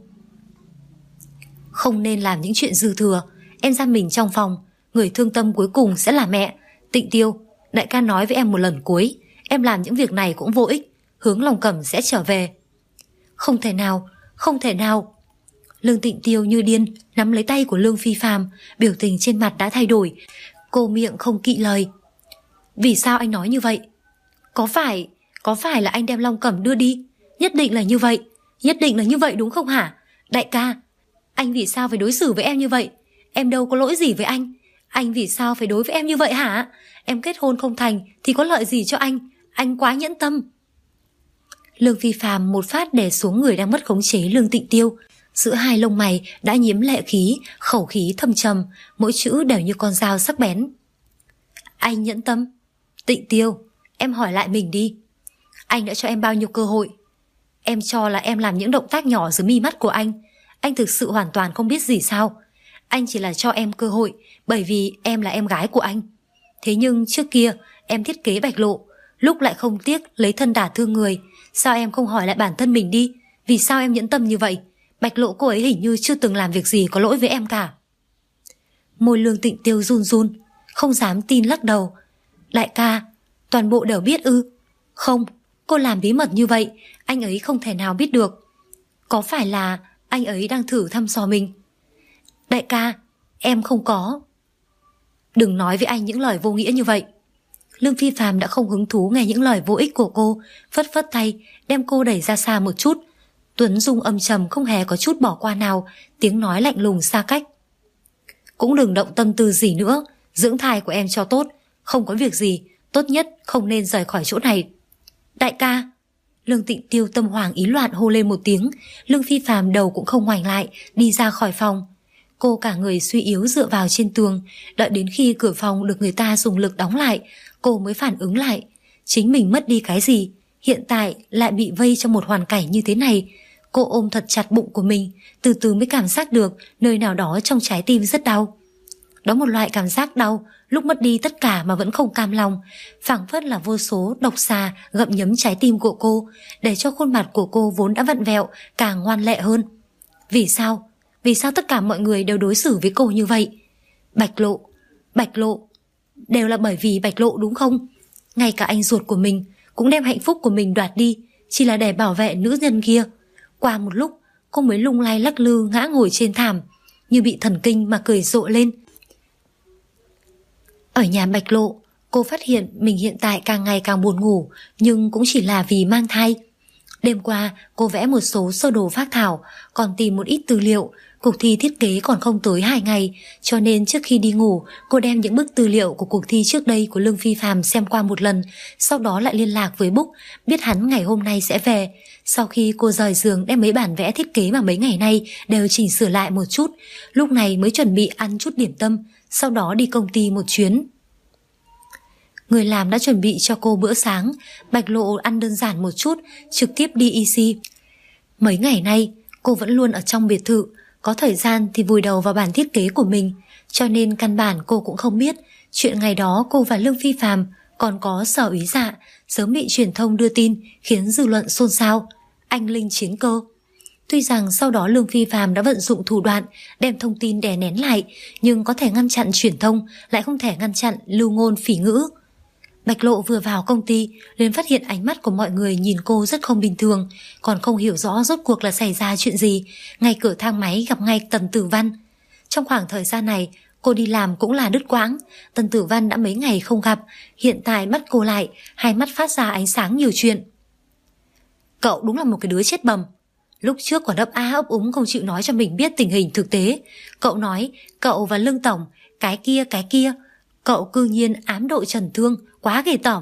Không nên làm những chuyện dư thừa. Em giam mình trong phòng, người thương tâm cuối cùng sẽ là mẹ. Tịnh Tiêu, đại ca nói với em một lần cuối, em làm những việc này cũng vô ích. Hướng Long Cẩm sẽ trở về. Không thể nào, không thể nào. Lương Tịnh Tiêu như điên nắm lấy tay của Lương Phi Phàm, biểu tình trên mặt đã thay đổi. Cô miệng không kỵ lời. Vì sao anh nói như vậy? Có phải là anh đem Long Cẩm đưa đi? Nhất định là như vậy. Nhất định là như vậy đúng không hả? Đại ca, anh vì sao phải đối xử với em như vậy? Em đâu có lỗi gì với anh. Anh vì sao phải đối với em như vậy hả? Em kết hôn không thành thì có lợi gì cho anh? Anh quá nhẫn tâm. Lương Phi Phàm một phát đè xuống người đang mất khống chế Lương Tịnh Tiêu. Giữa hai lông mày đã nhiễm lệ khí, khẩu khí thâm trầm, mỗi chữ đều như con dao sắc bén. Anh nhẫn tâm? Tịnh Tiêu, em hỏi lại mình đi. Anh đã cho em bao nhiêu cơ hội? Em cho là em làm những động tác nhỏ dưới mi mắt của anh. Anh thực sự hoàn toàn không biết gì sao? Anh chỉ là cho em cơ hội bởi vì em là em gái của anh. Thế nhưng trước kia em thiết kế bạch lộ, lúc lại không tiếc lấy thân đả thương người. Sao em không hỏi lại bản thân mình đi? Vì sao em nhẫn tâm như vậy? Bạch lộ cô ấy hình như chưa từng làm việc gì có lỗi với em cả. Môi Lương Tịnh Tiêu run run, không dám tin lắc đầu. Đại ca, toàn bộ đều biết ư? Không, cô làm bí mật như vậy, anh ấy không thể nào biết được. Có phải là anh ấy đang thử thăm dò mình? Đại ca, em không có. Đừng nói với anh những lời vô nghĩa như vậy. Lương Phi Phàm đã không hứng thú nghe những lời vô ích của cô, phất phất tay, đem cô đẩy ra xa một chút. Tuấn Dung âm trầm không hề có chút bỏ qua nào, tiếng nói lạnh lùng xa cách. Cũng đừng động tâm tư gì nữa, dưỡng thai của em cho tốt, không có việc gì, tốt nhất không nên rời khỏi chỗ này. Đại ca! Lương Tịnh Tiêu tâm hoàng ý loạn hô lên một tiếng. Lương Phi Phàm đầu cũng không ngoảnh lại, đi ra khỏi phòng. Cô cả người suy yếu dựa vào trên tường, đợi đến khi cửa phòng được người ta dùng lực đóng lại, cô mới phản ứng lại. Chính mình mất đi cái gì, hiện tại lại bị vây trong một hoàn cảnh như thế này. Cô ôm thật chặt bụng của mình, từ từ mới cảm giác được nơi nào đó trong trái tim rất đau. Đó một loại cảm giác đau lúc mất đi tất cả mà vẫn không cam lòng, phảng phất là vô số độc xà gặm nhấm trái tim của cô, để cho khuôn mặt của cô vốn đã vặn vẹo càng ngoan lệ hơn. Vì sao? Vì sao tất cả mọi người đều đối xử với cô như vậy? Bạch lộ, đều là bởi vì Bạch lộ đúng không? Ngay cả anh ruột của mình cũng đem hạnh phúc của mình đoạt đi, chỉ là để bảo vệ nữ nhân kia. Qua một lúc, cô mới lung lay lắc lư ngã ngồi trên thảm, như bị thần kinh mà cười rộ lên. Ở nhà Bạch lộ, cô phát hiện mình hiện tại càng ngày càng buồn ngủ, nhưng cũng chỉ là vì mang thai. Đêm qua, cô vẽ một số sơ đồ phác thảo, còn tìm một ít tư liệu. Cuộc thi thiết kế còn không tới 2 ngày, cho nên trước khi đi ngủ, cô đem những bức tư liệu của cuộc thi trước đây của Lương Phi Phàm xem qua một lần, sau đó lại liên lạc với Búc, biết hắn ngày hôm nay sẽ về. Sau khi cô rời giường đem mấy bản vẽ thiết kế mà mấy ngày nay đều chỉnh sửa lại một chút, lúc này mới chuẩn bị ăn chút điểm tâm, sau đó đi công ty một chuyến. Người làm đã chuẩn bị cho cô bữa sáng, Bạch lộ ăn đơn giản một chút, trực tiếp đi EC. Mấy ngày nay, cô vẫn luôn ở trong biệt thự, có thời gian thì vùi đầu vào bản thiết kế của mình, cho nên căn bản cô cũng không biết chuyện ngày đó cô và Lương Phi Phàm còn có Sở Úy Dạ sớm bị truyền thông đưa tin khiến dư luận xôn xao. Anh Linh chiến cơ. Tuy rằng sau đó Lương Phi Phạm đã vận dụng thủ đoạn đem thông tin đè nén lại, nhưng có thể ngăn chặn truyền thông, lại không thể ngăn chặn lưu ngôn phỉ ngữ. Bạch Lộ vừa vào công ty liền phát hiện ánh mắt của mọi người nhìn cô rất không bình thường, còn không hiểu rõ rốt cuộc là xảy ra chuyện gì. Ngay cửa thang máy gặp ngay Tần Tử Văn. Trong khoảng thời gian này cô đi làm cũng là đứt quãng. Tần Tử Văn đã mấy ngày không gặp, hiện tại bắt cô lại, hai mắt phát ra ánh sáng nhiều chuyện. Cậu đúng là một cái đứa chết bầm. Lúc trước còn ấp a ấp úng không chịu nói cho mình biết tình hình thực tế. Cậu nói cậu và Lương Tổng cái kia, cậu cư nhiên ám độ Trần Thương, quá ghê tởm.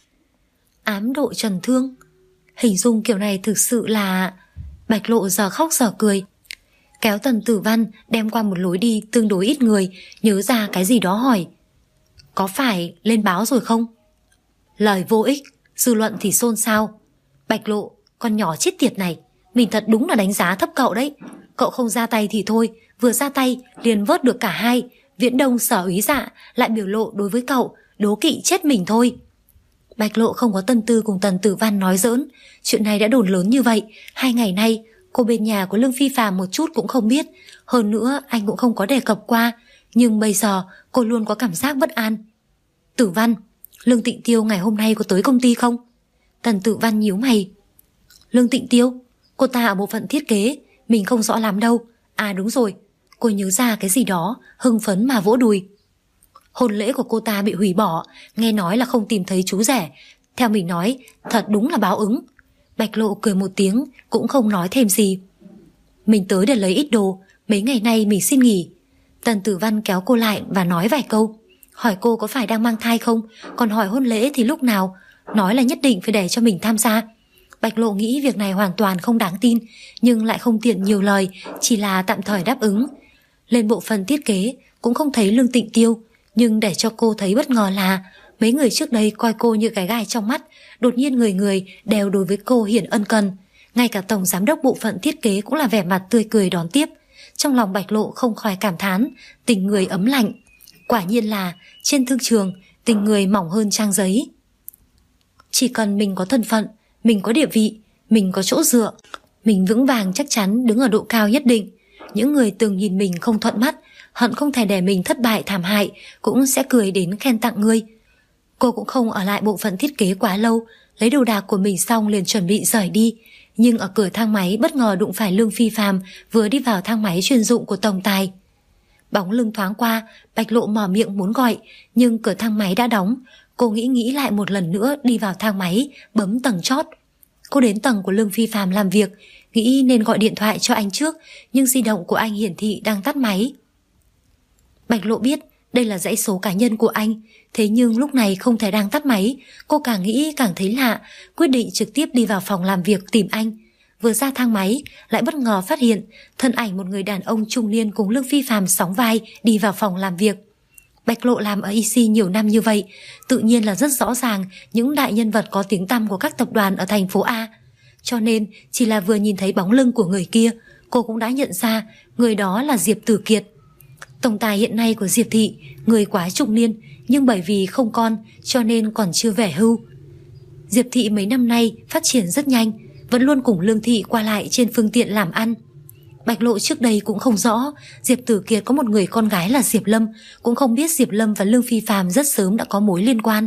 Ám độ Trần Thương? Hình dung kiểu này thực sự là... Bạch Lộ giờ khóc giờ cười, kéo Tần Tử Văn đem qua một lối đi tương đối ít người, nhớ ra cái gì đó hỏi: có phải lên báo rồi không? Lời vô ích, dư luận thì xôn xao. Bạch Lộ, con nhỏ chết tiệt này, mình thật đúng là đánh giá thấp cậu đấy. Cậu không ra tay thì thôi, vừa ra tay liền vớt được cả hai. Viễn Đông Sở Úy Dạ lại biểu lộ đối với cậu, đố kỵ chết mình thôi. Bạch Lộ không có tâm tư cùng Tần Tử Văn nói giỡn. Chuyện này đã đồn lớn như vậy, 2 ngày nay cô bên nhà của Lương Phi Phạm một chút cũng không biết. Hơn nữa anh cũng không có đề cập qua. Nhưng bây giờ cô luôn có cảm giác bất an. Tử Văn, Lương Tịnh Tiêu ngày hôm nay có tới công ty không? Tần Tử Văn nhíu mày. Lương Tịnh Tiêu? Cô ta ở bộ phận thiết kế, mình không rõ lắm đâu. À đúng rồi, cô nhớ ra cái gì đó, hưng phấn mà vỗ đùi. Hôn lễ của cô ta bị hủy bỏ, nghe nói là không tìm thấy chú rể. Theo mình nói, thật đúng là báo ứng. Bạch Lộ cười một tiếng, cũng không nói thêm gì. Mình tới để lấy ít đồ, mấy ngày nay mình xin nghỉ. Tần Tử Văn kéo cô lại và nói vài câu. Hỏi cô có phải đang mang thai không, còn hỏi hôn lễ thì lúc nào. Nói là nhất định phải để cho mình tham gia. Bạch Lộ nghĩ việc này hoàn toàn không đáng tin, nhưng lại không tiện nhiều lời, chỉ là tạm thời đáp ứng. Lên bộ phận thiết kế cũng không thấy Lương Tịnh Tiêu, nhưng để cho cô thấy bất ngờ là mấy người trước đây coi cô như cái gai trong mắt, đột nhiên người người đều đối với cô hiển ân cần. Ngay cả tổng giám đốc bộ phận thiết kế cũng là vẻ mặt tươi cười đón tiếp. Trong lòng Bạch Lộ không khỏi cảm thán, tình người ấm lạnh. Quả nhiên là trên thương trường tình người mỏng hơn trang giấy. Chỉ cần mình có thân phận, mình có địa vị, mình có chỗ dựa, mình vững vàng chắc chắn đứng ở độ cao nhất định, những người từng nhìn mình không thuận mắt, hận không thể để mình thất bại thảm hại, cũng sẽ cười đến khen tặng ngươi. Cô cũng không ở lại bộ phận thiết kế quá lâu, lấy đồ đạc của mình xong liền chuẩn bị rời đi. Nhưng ở cửa thang máy bất ngờ đụng phải Lương Phi Phạm vừa đi vào thang máy chuyên dụng của tổng tài. Bóng lưng thoáng qua, Bạch Lộ mở miệng muốn gọi, nhưng cửa thang máy đã đóng. Cô nghĩ lại một lần nữa đi vào thang máy, bấm tầng chót. Cô đến tầng của Lương Phi Phạm làm việc, nghĩ nên gọi điện thoại cho anh trước, nhưng di động của anh hiển thị đang tắt máy. Bạch Lộ biết đây là dãy số cá nhân của anh, thế nhưng lúc này không thể đang tắt máy. Cô càng nghĩ càng thấy lạ, quyết định trực tiếp đi vào phòng làm việc tìm anh. Vừa ra thang máy lại bất ngờ phát hiện thân ảnh một người đàn ông trung niên cùng Lương Phi Phạm sóng vai đi vào phòng làm việc. Bạch Lộ làm ở EC nhiều năm như vậy, tự nhiên là rất rõ ràng những đại nhân vật có tiếng tăm của các tập đoàn ở thành phố A. Cho nên chỉ là vừa nhìn thấy bóng lưng của người kia, cô cũng đã nhận ra người đó là Diệp Tử Kiệt. Tổng tài hiện nay của Diệp Thị, người quá trung niên, nhưng bởi vì không con cho nên còn chưa về hưu. Diệp Thị mấy năm nay phát triển rất nhanh, vẫn luôn cùng Lương Thị qua lại trên phương tiện làm ăn. Bạch Lộ trước đây cũng không rõ Diệp Tử Kiệt có một người con gái là Diệp Lâm, cũng không biết Diệp Lâm và Lương Phi Phạm rất sớm đã có mối liên quan.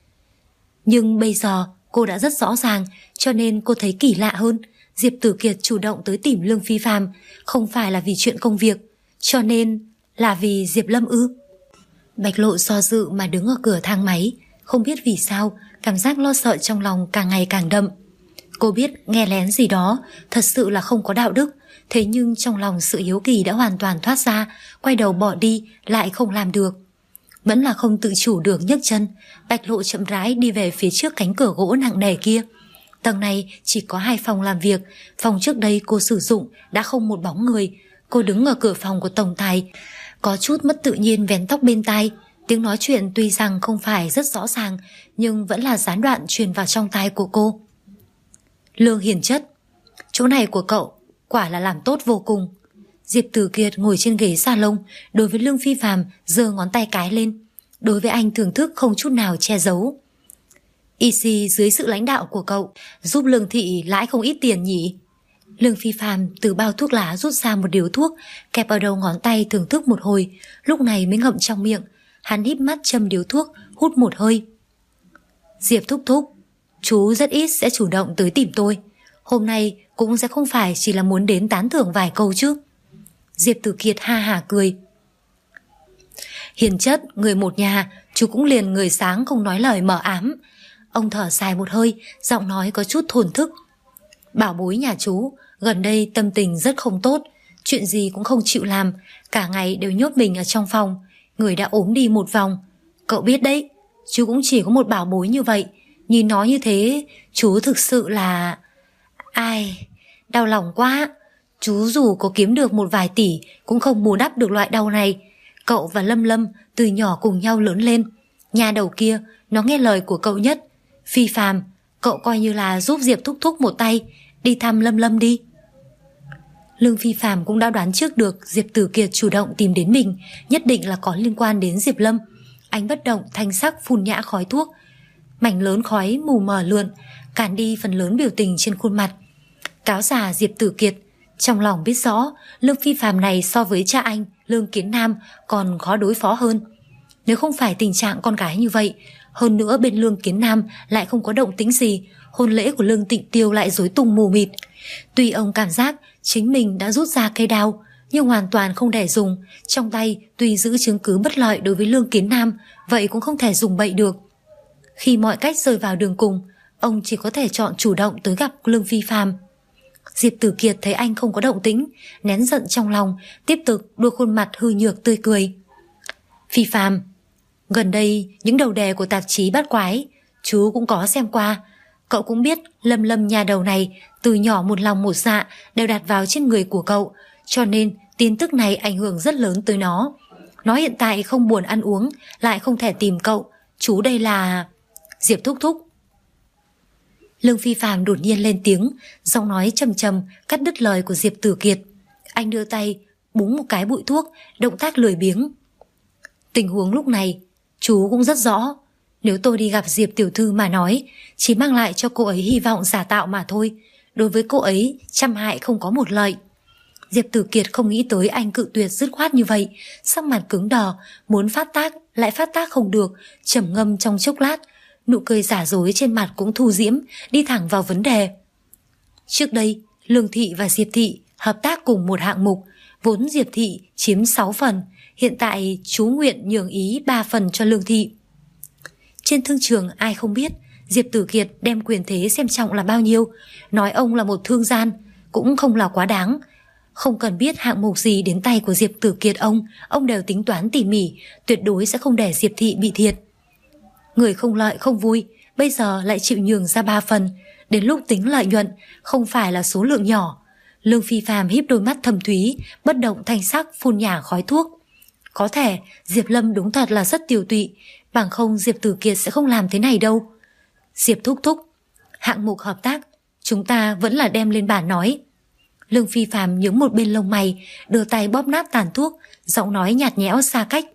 Nhưng bây giờ cô đã rất rõ ràng, cho nên cô thấy kỳ lạ hơn. Diệp Tử Kiệt chủ động tới tìm Lương Phi Phạm, không phải là vì chuyện công việc, cho nên là vì Diệp Lâm ư? Bạch Lộ do dự mà đứng ở cửa thang máy, không biết vì sao cảm giác lo sợ trong lòng càng ngày càng đậm. Cô biết nghe lén gì đó thật sự là không có đạo đức, thế nhưng trong lòng sự hiếu kỳ đã hoàn toàn thoát ra, quay đầu bỏ đi lại không làm được. Vẫn là không tự chủ được nhấc chân, Bạch Lộ chậm rãi đi về phía trước cánh cửa gỗ nặng nề kia. Tầng này chỉ có 2 phòng làm việc, phòng trước đây cô sử dụng đã không một bóng người. Cô đứng ở cửa phòng của tổng tài, có chút mất tự nhiên vén tóc bên tai. Tiếng nói chuyện tuy rằng không phải rất rõ ràng, nhưng vẫn là gián đoạn truyền vào trong tai của cô. Lương Hiền Chất, chỗ này của cậu quả là làm tốt vô cùng. Diệp Tử Kiệt ngồi trên ghế salon, đối với Lương Phi Phạm giơ ngón tay cái lên, đối với anh thưởng thức không chút nào che giấu. EC dưới sự lãnh đạo của cậu giúp Lương Thị lãi không ít tiền nhỉ? Lương Phi Phàm từ bao thuốc lá rút ra một điếu thuốc, kẹp ở đầu ngón tay thưởng thức một hồi, lúc này mới ngậm trong miệng. Hắn híp mắt châm điếu thuốc, hút một hơi. Diệp thúc thúc, chú rất ít sẽ chủ động tới tìm tôi. Hôm nay cũng sẽ không phải chỉ là muốn đến tán thưởng vài câu chứ. Diệp Tử Kiệt ha hả cười. Hiền chất, người một nhà, chú cũng liền người sáng không nói lời mờ ám. Ông thở dài một hơi, giọng nói có chút thổn thức. Bảo bối nhà chú, gần đây tâm tình rất không tốt, chuyện gì cũng không chịu làm, cả ngày đều nhốt mình ở trong phòng. Người đã ốm đi một vòng. Cậu biết đấy, chú cũng chỉ có một bảo bối như vậy. Nhìn nó như thế, chú thực sự là... Ai... Đau lòng quá. Chú dù có kiếm được một vài tỷ cũng không bù đắp được loại đau này. Cậu và Lâm Lâm từ nhỏ cùng nhau lớn lên. Nhà đầu kia, nó nghe lời của cậu nhất. Phi Phàm, cậu coi như là giúp Diệp thúc thúc một tay, đi thăm Lâm Lâm đi. Lương Phi Phàm cũng đã đoán trước được Diệp Tử Kiệt chủ động tìm đến mình nhất định là có liên quan đến Diệp Lâm. Anh bất động thanh sắc phun nhã khói thuốc, mảnh lớn khói mù mờ lượn, cản đi phần lớn biểu tình trên khuôn mặt. Cáo già Diệp Tử Kiệt trong lòng biết rõ Lương Phi Phàm này so với cha anh Lương Kiến Nam còn khó đối phó hơn. Nếu không phải tình trạng con gái như vậy, hơn nữa bên Lương Kiến Nam lại không có động tĩnh gì, hôn lễ của Lương Tịnh Tiêu lại rối tung mù mịt. Tuy ông cảm giác chính mình đã rút ra cây đao, nhưng hoàn toàn không để dùng. Trong tay tuy giữ chứng cứ bất lợi đối với Lương Kiến Nam, vậy cũng không thể dùng bậy được. Khi mọi cách rơi vào đường cùng, ông chỉ có thể chọn chủ động tới gặp Lương Phi Phàm. Diệp Tử Kiệt thấy anh không có động tĩnh, nén giận trong lòng, tiếp tục đưa khuôn mặt hư nhược tươi cười. Phi Phàm, gần đây những đầu đề của tạp chí Bát Quái chú cũng có xem qua. Cậu cũng biết Lâm Lâm nhà đầu này từ nhỏ một lòng một dạ đều đặt vào trên người của cậu, cho nên tin tức này ảnh hưởng rất lớn tới nó. Nó hiện tại không buồn ăn uống, lại không thể tìm cậu. Chú đây là... Diệp thúc thúc. Lương Phi Phàm đột nhiên lên tiếng, giọng nói trầm trầm cắt đứt lời của Diệp Tử Kiệt. Anh đưa tay búng một cái bụi thuốc, động tác lười biếng. Tình huống lúc này chú cũng rất rõ. Nếu tôi đi gặp Diệp tiểu thư mà nói, chỉ mang lại cho cô ấy hy vọng giả tạo mà thôi. Đối với cô ấy, trăm hại không có một lợi. Diệp Tử Kiệt không nghĩ tới anh cự tuyệt dứt khoát như vậy, sắc mặt cứng đờ, muốn phát tác lại phát tác không được, trầm ngâm trong chốc lát, nụ cười giả dối trên mặt cũng thu diễm, đi thẳng vào vấn đề. Trước đây, Lương Thị và Diệp Thị hợp tác cùng một hạng mục, vốn Diệp Thị chiếm 6 phần, hiện tại chú nguyện nhường ý 3 phần cho Lương Thị. Trên thương trường ai không biết Diệp Tử Kiệt đem quyền thế xem trọng là bao nhiêu, nói ông là một thương gian cũng không là quá đáng. Không cần biết hạng mục gì đến tay của Diệp Tử Kiệt ông đều tính toán tỉ mỉ, tuyệt đối sẽ không để Diệp Thị bị thiệt. Người không lợi không vui, bây giờ lại chịu nhường ra 3 phần, đến lúc tính lợi nhuận không phải là số lượng nhỏ. Lương Phi Phàm híp đôi mắt thâm thúy, bất động thanh sắc phun nhả khói thuốc. Có thể Diệp Lâm đúng thật là rất tiều tụy, bằng không Diệp Tử Kiệt sẽ không làm thế này đâu. Diệp thúc thúc, hạng mục hợp tác chúng ta vẫn là đem lên bàn nói. Lương Phi Phàm nhướng một bên lông mày, đưa tay bóp nát tàn thuốc, giọng nói nhạt nhẽo xa cách.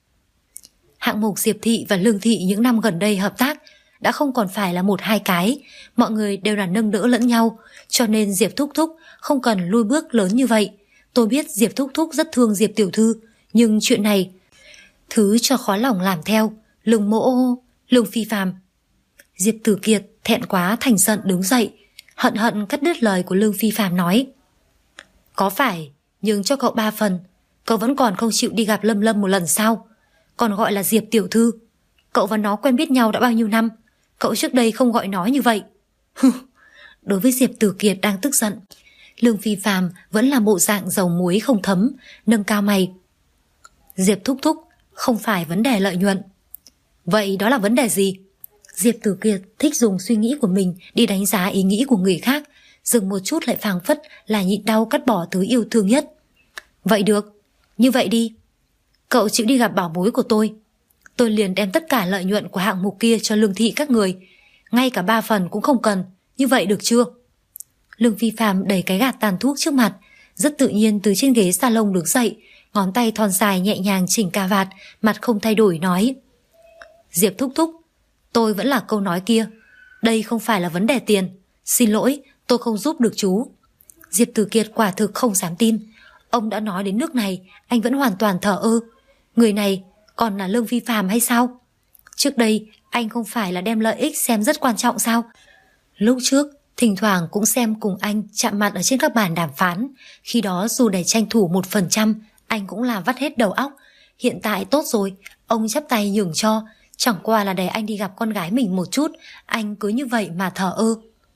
Hạng mục Diệp Thị và Lương Thị những năm gần đây hợp tác đã không còn phải là một hai cái, mọi người đều là nâng đỡ lẫn nhau, cho nên Diệp thúc thúc không cần lui bước lớn như vậy. Tôi biết Diệp thúc thúc rất thương Diệp tiểu thư, nhưng chuyện này thứ cho khó lòng làm theo. Lương Phi Phàm. Diệp Tử Kiệt thẹn quá thành giận đứng dậy, hận hận cắt đứt lời của Lương Phi Phàm nói. Có phải nhưng cho cậu 3 phần, cậu vẫn còn không chịu đi gặp Lâm Lâm một lần sao? Còn gọi là Diệp tiểu thư. Cậu và nó quen biết nhau đã bao nhiêu năm, cậu trước đây không gọi nó như vậy. Đối với Diệp Tử Kiệt đang tức giận, Lương Phi Phàm vẫn là bộ dạng dầu muối không thấm, nâng cao mày. Diệp thúc thúc, không phải vấn đề lợi nhuận. Vậy đó là vấn đề gì? Diệp Tử Kiệt thích dùng suy nghĩ của mình đi đánh giá ý nghĩ của người khác, dừng một chút lại phảng phất là nhịn đau cắt bỏ thứ yêu thương nhất. Vậy được, như vậy đi. Cậu chịu đi gặp bảo bối của tôi liền đem tất cả lợi nhuận của hạng mục kia cho Lương Thị các người, ngay cả 3 phần cũng không cần, như vậy được chưa? Lương Phi Phàm đẩy cái gạt tàn thuốc trước mặt, rất tự nhiên từ trên ghế salon đứng dậy, ngón tay thon dài nhẹ nhàng chỉnh cà vạt, mặt không thay đổi nói. Diệp thúc thúc, tôi vẫn là câu nói kia, đây không phải là vấn đề tiền, xin lỗi, tôi không giúp được chú. Diệp Tử Kiệt quả thực không dám tin. Ông đã nói đến nước này, anh vẫn hoàn toàn thờ ơ. Người này còn là Lương Phi Phàm hay sao? Trước đây anh không phải là đem lợi ích xem rất quan trọng sao? Lúc trước thỉnh thoảng cũng xem cùng anh chạm mặt ở trên các bàn đàm phán. Khi đó dù để tranh thủ 1%, anh cũng là vắt hết đầu óc. Hiện tại tốt rồi, ông chắp tay nhường cho. Chẳng qua là để anh đi gặp con gái mình một chút, anh cứ như vậy mà thờ ơ.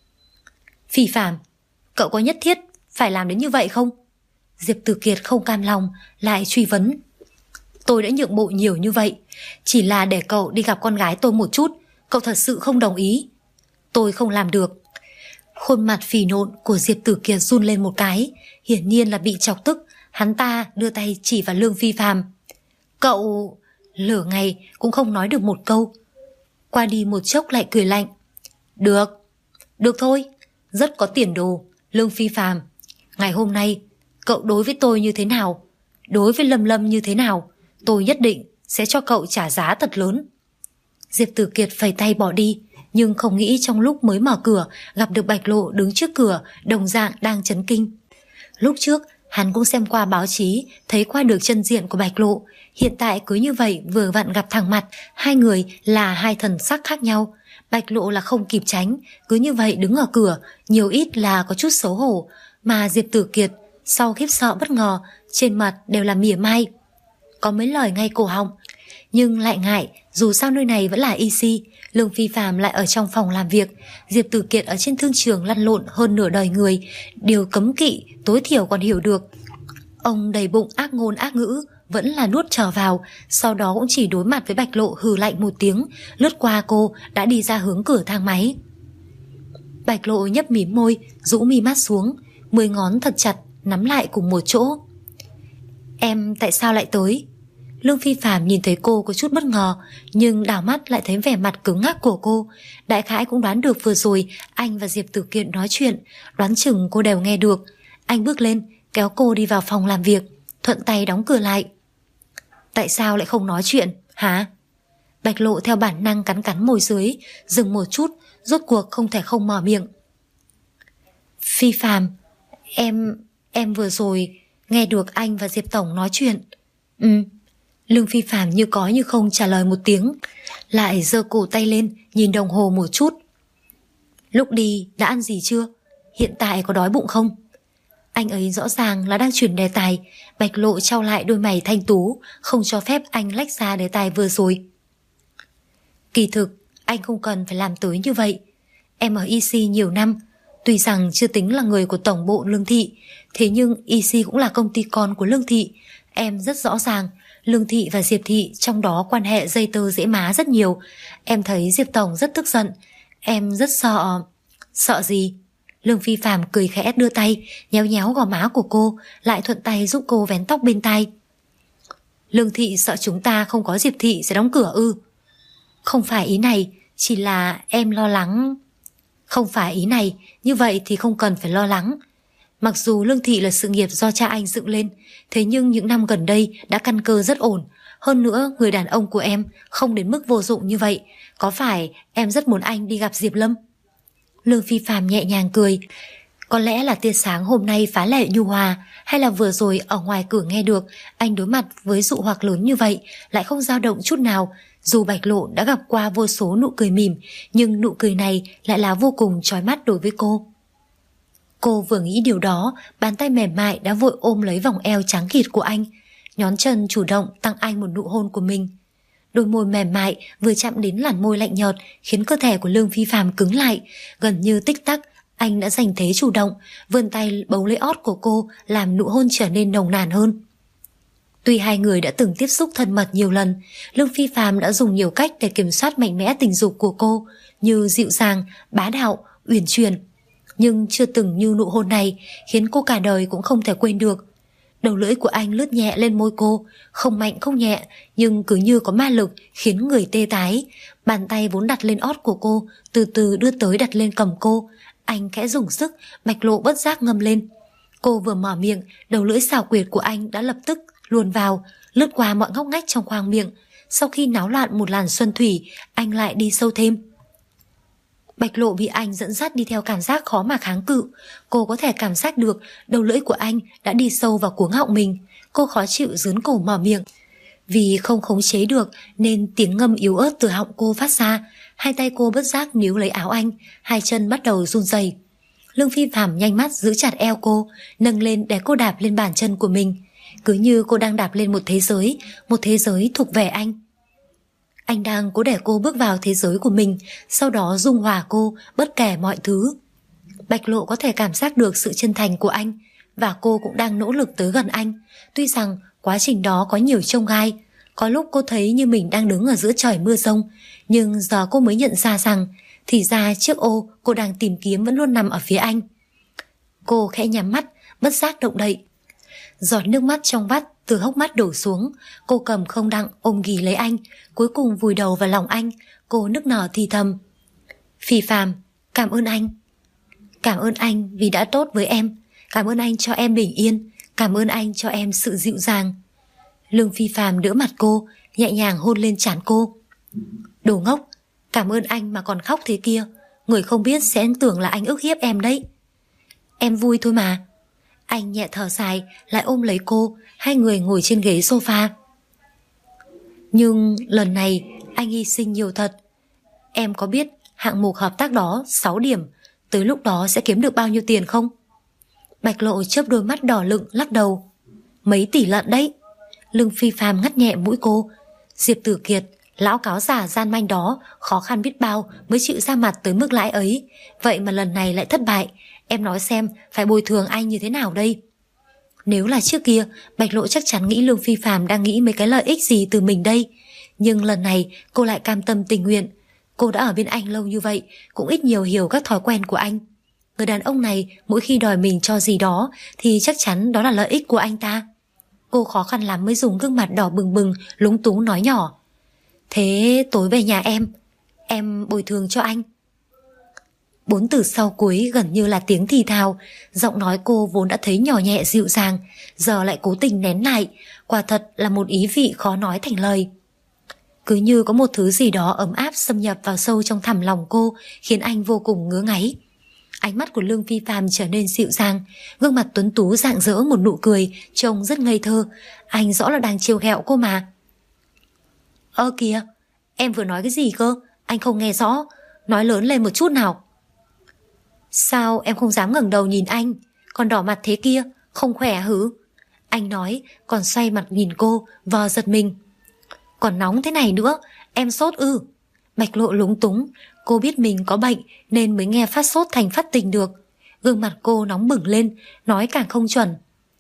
Phi Phàm, cậu có nhất thiết phải làm đến như vậy không? Diệp Tử Kiệt không cam lòng, lại truy vấn. Tôi đã nhượng bộ nhiều như vậy, chỉ là để cậu đi gặp con gái tôi một chút. Cậu thật sự không đồng ý? Tôi không làm được. Khuôn mặt phì nộn của Diệp Tử Kiệt run lên một cái, hiển nhiên là bị chọc tức. Hắn ta đưa tay chỉ vào Lương Phi Phàm. Cậu... Lửa ngày cũng không nói được một câu. Qua đi một chốc lại cười lạnh. Được, được thôi, rất có tiền đồ. Lương Phi Phàm, ngày hôm nay cậu đối với tôi như thế nào, đối với Lâm Lâm như thế nào, tôi nhất định sẽ cho cậu trả giá thật lớn. Diệp Tử Kiệt phẩy tay bỏ đi, nhưng không nghĩ trong lúc mới mở cửa gặp được Bạch Lộ đứng trước cửa, đồng dạng đang chấn kinh. Lúc trước hắn cũng xem qua báo chí, thấy qua được chân diện của Bạch Lộ. Hiện tại cứ như vậy vừa vặn gặp thẳng mặt, hai người là hai thần sắc khác nhau. Bạch Lộ là không kịp tránh, cứ như vậy đứng ở cửa, nhiều ít là có chút xấu hổ. Mà Diệp Tử Kiệt sau khiếp sợ bất ngờ, trên mặt đều là mỉa mai. Có mấy lời ngay cổ họng, nhưng lại ngại, dù sao nơi này vẫn là EC. Lương Phi Phàm lại ở trong phòng làm việc, Diệp Tử Kiệt ở trên thương trường lăn lộn hơn nửa đời người, điều cấm kỵ tối thiểu còn hiểu được. Ông đầy bụng ác ngôn ác ngữ vẫn là nuốt trở vào, sau đó cũng chỉ đối mặt với Bạch Lộ hừ lạnh một tiếng, lướt qua cô đã đi ra hướng cửa thang máy. Bạch Lộ nhấp mím môi, rũ mi mắt xuống, 10 ngón thật chặt nắm lại cùng một chỗ. Em tại sao lại tới? Lương Phi Phàm nhìn thấy cô có chút bất ngờ, nhưng đảo mắt lại thấy vẻ mặt cứng ngắc của cô. Đại khái cũng đoán được vừa rồi anh và Diệp Tử Kiệt nói chuyện, đoán chừng cô đều nghe được. Anh bước lên kéo cô đi vào phòng làm việc, thuận tay đóng cửa lại. Tại sao lại không nói chuyện hả? Bạch Lộ theo bản năng cắn cắn môi dưới, dừng một chút, rốt cuộc không thể không mở miệng. Phi Phàm, em vừa rồi nghe được anh và Diệp Tổng nói chuyện. Lương Phi Phàm như có như không trả lời một tiếng, lại giơ cổ tay lên nhìn đồng hồ một chút. Lúc đi đã ăn gì chưa? Hiện tại có đói bụng không? Anh ấy rõ ràng là đang chuyển đề tài. Bạch Lộ chau lại đôi mày thanh tú, không cho phép anh lách ra đề tài vừa rồi. Kỳ thực anh không cần phải làm tới như vậy. Em ở EC nhiều năm, tuy rằng chưa tính là người của tổng bộ Lương Thị, thế nhưng EC cũng là công ty con của Lương Thị. Em rất rõ ràng Lương Thị và Diệp Thị trong đó quan hệ dây tơ dễ má rất nhiều. Em thấy Diệp Tổng rất tức giận. Em rất sợ. Sợ gì? Lương Phi Phàm cười khẽ đưa tay nhéo nhéo gò má của cô, lại thuận tay giúp cô vén tóc bên tai. Lương Thị sợ chúng ta không có Diệp Thị sẽ đóng cửa ư? Không phải ý này, chỉ là em lo lắng. Không phải ý này, như vậy thì không cần phải lo lắng. Mặc dù Lương Thị là sự nghiệp do cha anh dựng lên, thế nhưng những năm gần đây đã căn cơ rất ổn. Hơn nữa người đàn ông của em không đến mức vô dụng như vậy. Có phải em rất muốn anh đi gặp Diệp Lâm? Lương Phi Phàm nhẹ nhàng cười. Có lẽ là tia sáng hôm nay phá lệ nhu hòa, hay là vừa rồi ở ngoài cửa nghe được anh đối mặt với dụ hoặc lớn như vậy lại không dao động chút nào. Dù Bạch Lộ đã gặp qua vô số nụ cười mỉm, nhưng nụ cười này lại là vô cùng chói mắt đối với cô. Cô vừa nghĩ điều đó, bàn tay mềm mại đã vội ôm lấy vòng eo trắng khịt của anh, nhón chân chủ động tặng anh một nụ hôn của mình. Đôi môi mềm mại vừa chạm đến làn môi lạnh nhợt khiến cơ thể của Lương Phi Phàm cứng lại. Gần như tích tắc anh đã giành thế chủ động, vươn tay bấu lấy ót của cô, làm nụ hôn trở nên nồng nàn hơn. Tuy hai người đã từng tiếp xúc thân mật nhiều lần, Lương Phi Phàm đã dùng nhiều cách để kiểm soát mạnh mẽ tình dục của cô, như dịu dàng, bá đạo, uyển chuyển, nhưng chưa từng như nụ hôn này, khiến cô cả đời cũng không thể quên được. Đầu lưỡi của anh lướt nhẹ lên môi cô, không mạnh không nhẹ, nhưng cứ như có ma lực khiến người tê tái. Bàn tay vốn đặt lên ót của cô từ từ đưa tới đặt lên cằm cô. Anh khẽ dùng sức, Bạch Lộ bất giác ngâm lên. Cô vừa mở miệng, đầu lưỡi xảo quyệt của anh đã lập tức luồn vào, lướt qua mọi ngóc ngách trong khoang miệng. Sau khi náo loạn một làn xuân thủy, anh lại đi sâu thêm. Bạch Lộ bị anh dẫn dắt đi theo cảm giác khó mà kháng cự. Cô có thể cảm giác được đầu lưỡi của anh đã đi sâu vào cuống họng mình. Cô khó chịu rướn cổ mở miệng. Vì không khống chế được nên tiếng ngâm yếu ớt từ họng cô phát ra. Hai tay cô bất giác níu lấy áo anh, hai chân bắt đầu run rẩy. Lương Phi Phạm nhanh mắt giữ chặt eo cô, nâng lên để cô đạp lên bàn chân của mình. Cứ như cô đang đạp lên một thế giới thuộc về anh. Anh đang cố để cô bước vào thế giới của mình, sau đó dung hòa cô bất kể mọi thứ. Bạch Lộ có thể cảm giác được sự chân thành của anh, và cô cũng đang nỗ lực tới gần anh. Tuy rằng quá trình đó có nhiều chông gai, có lúc cô thấy như mình đang đứng ở giữa trời mưa rông, nhưng giờ cô mới nhận ra rằng thì ra chiếc ô cô đang tìm kiếm vẫn luôn nằm ở phía anh. Cô khẽ nhắm mắt, bất giác động đậy. Giọt nước mắt trong vắt từ hốc mắt đổ xuống. Cô cầm không đặng ôm ghì lấy anh, cuối cùng vùi đầu vào lòng anh. Cô nức nở thì thầm: Phi Phạm, cảm ơn anh. Cảm ơn anh vì đã tốt với em. Cảm ơn anh cho em bình yên. Cảm ơn anh cho em sự dịu dàng. Lương Phi Phạm đỡ mặt cô, nhẹ nhàng hôn lên trán cô. Đồ ngốc, cảm ơn anh mà còn khóc thế kia. Người không biết sẽ tưởng là anh ức hiếp em đấy. Em vui thôi mà. Anh nhẹ thở dài, lại ôm lấy cô. Hai người ngồi trên ghế sofa. Nhưng lần này anh hy sinh nhiều thật. Em có biết hạng mục hợp tác đó 6 điểm, tới lúc đó sẽ kiếm được bao nhiêu tiền không? Bạch Lộ chớp đôi mắt đỏ lựng lắc đầu. Mấy tỷ lận đấy. Lương Phi Phạm ngắt nhẹ mũi cô. Diệp Tử Kiệt, lão cáo giả gian manh đó, khó khăn biết bao mới chịu ra mặt tới mức lãi ấy. Vậy mà lần này lại thất bại. Em nói xem phải bồi thường anh như thế nào đây? Nếu là trước kia, Bạch Lộ chắc chắn nghĩ Lương Phi Phạm đang nghĩ mấy cái lợi ích gì từ mình đây. Nhưng lần này cô lại cam tâm tình nguyện. Cô đã ở bên anh lâu như vậy, cũng ít nhiều hiểu các thói quen của anh. Người đàn ông này mỗi khi đòi mình cho gì đó thì chắc chắn đó là lợi ích của anh ta. Cô khó khăn lắm mới dùng gương mặt đỏ bừng bừng, lúng túng nói nhỏ: Thế tối về nhà em bồi thường cho anh. 4 từ sau cuối gần như là tiếng thì thào. Giọng nói cô vốn đã thấy nhỏ nhẹ dịu dàng, giờ lại cố tình nén lại. Quả thật là một ý vị khó nói thành lời. Cứ như có một thứ gì đó ấm áp xâm nhập vào sâu trong thẳm lòng cô, khiến anh vô cùng ngứa ngáy. Ánh mắt của Lương Phi Phạm trở nên dịu dàng, gương mặt tuấn tú rạng rỡ một nụ cười, trông rất ngây thơ. Anh rõ là đang trêu ghẹo cô mà. Ơ kìa, em vừa nói cái gì cơ? Anh không nghe rõ, nói lớn lên một chút nào. Sao em không dám ngẩng đầu nhìn anh, còn đỏ mặt thế kia, không khỏe hứ? Anh nói, còn xoay mặt nhìn cô, vờ giật mình. Còn nóng thế này nữa, em sốt ư? Bạch Lộ lúng túng. Cô biết mình có bệnh nên mới nghe phát sốt thành phát tình được. Gương mặt cô nóng bừng lên, nói càng không chuẩn.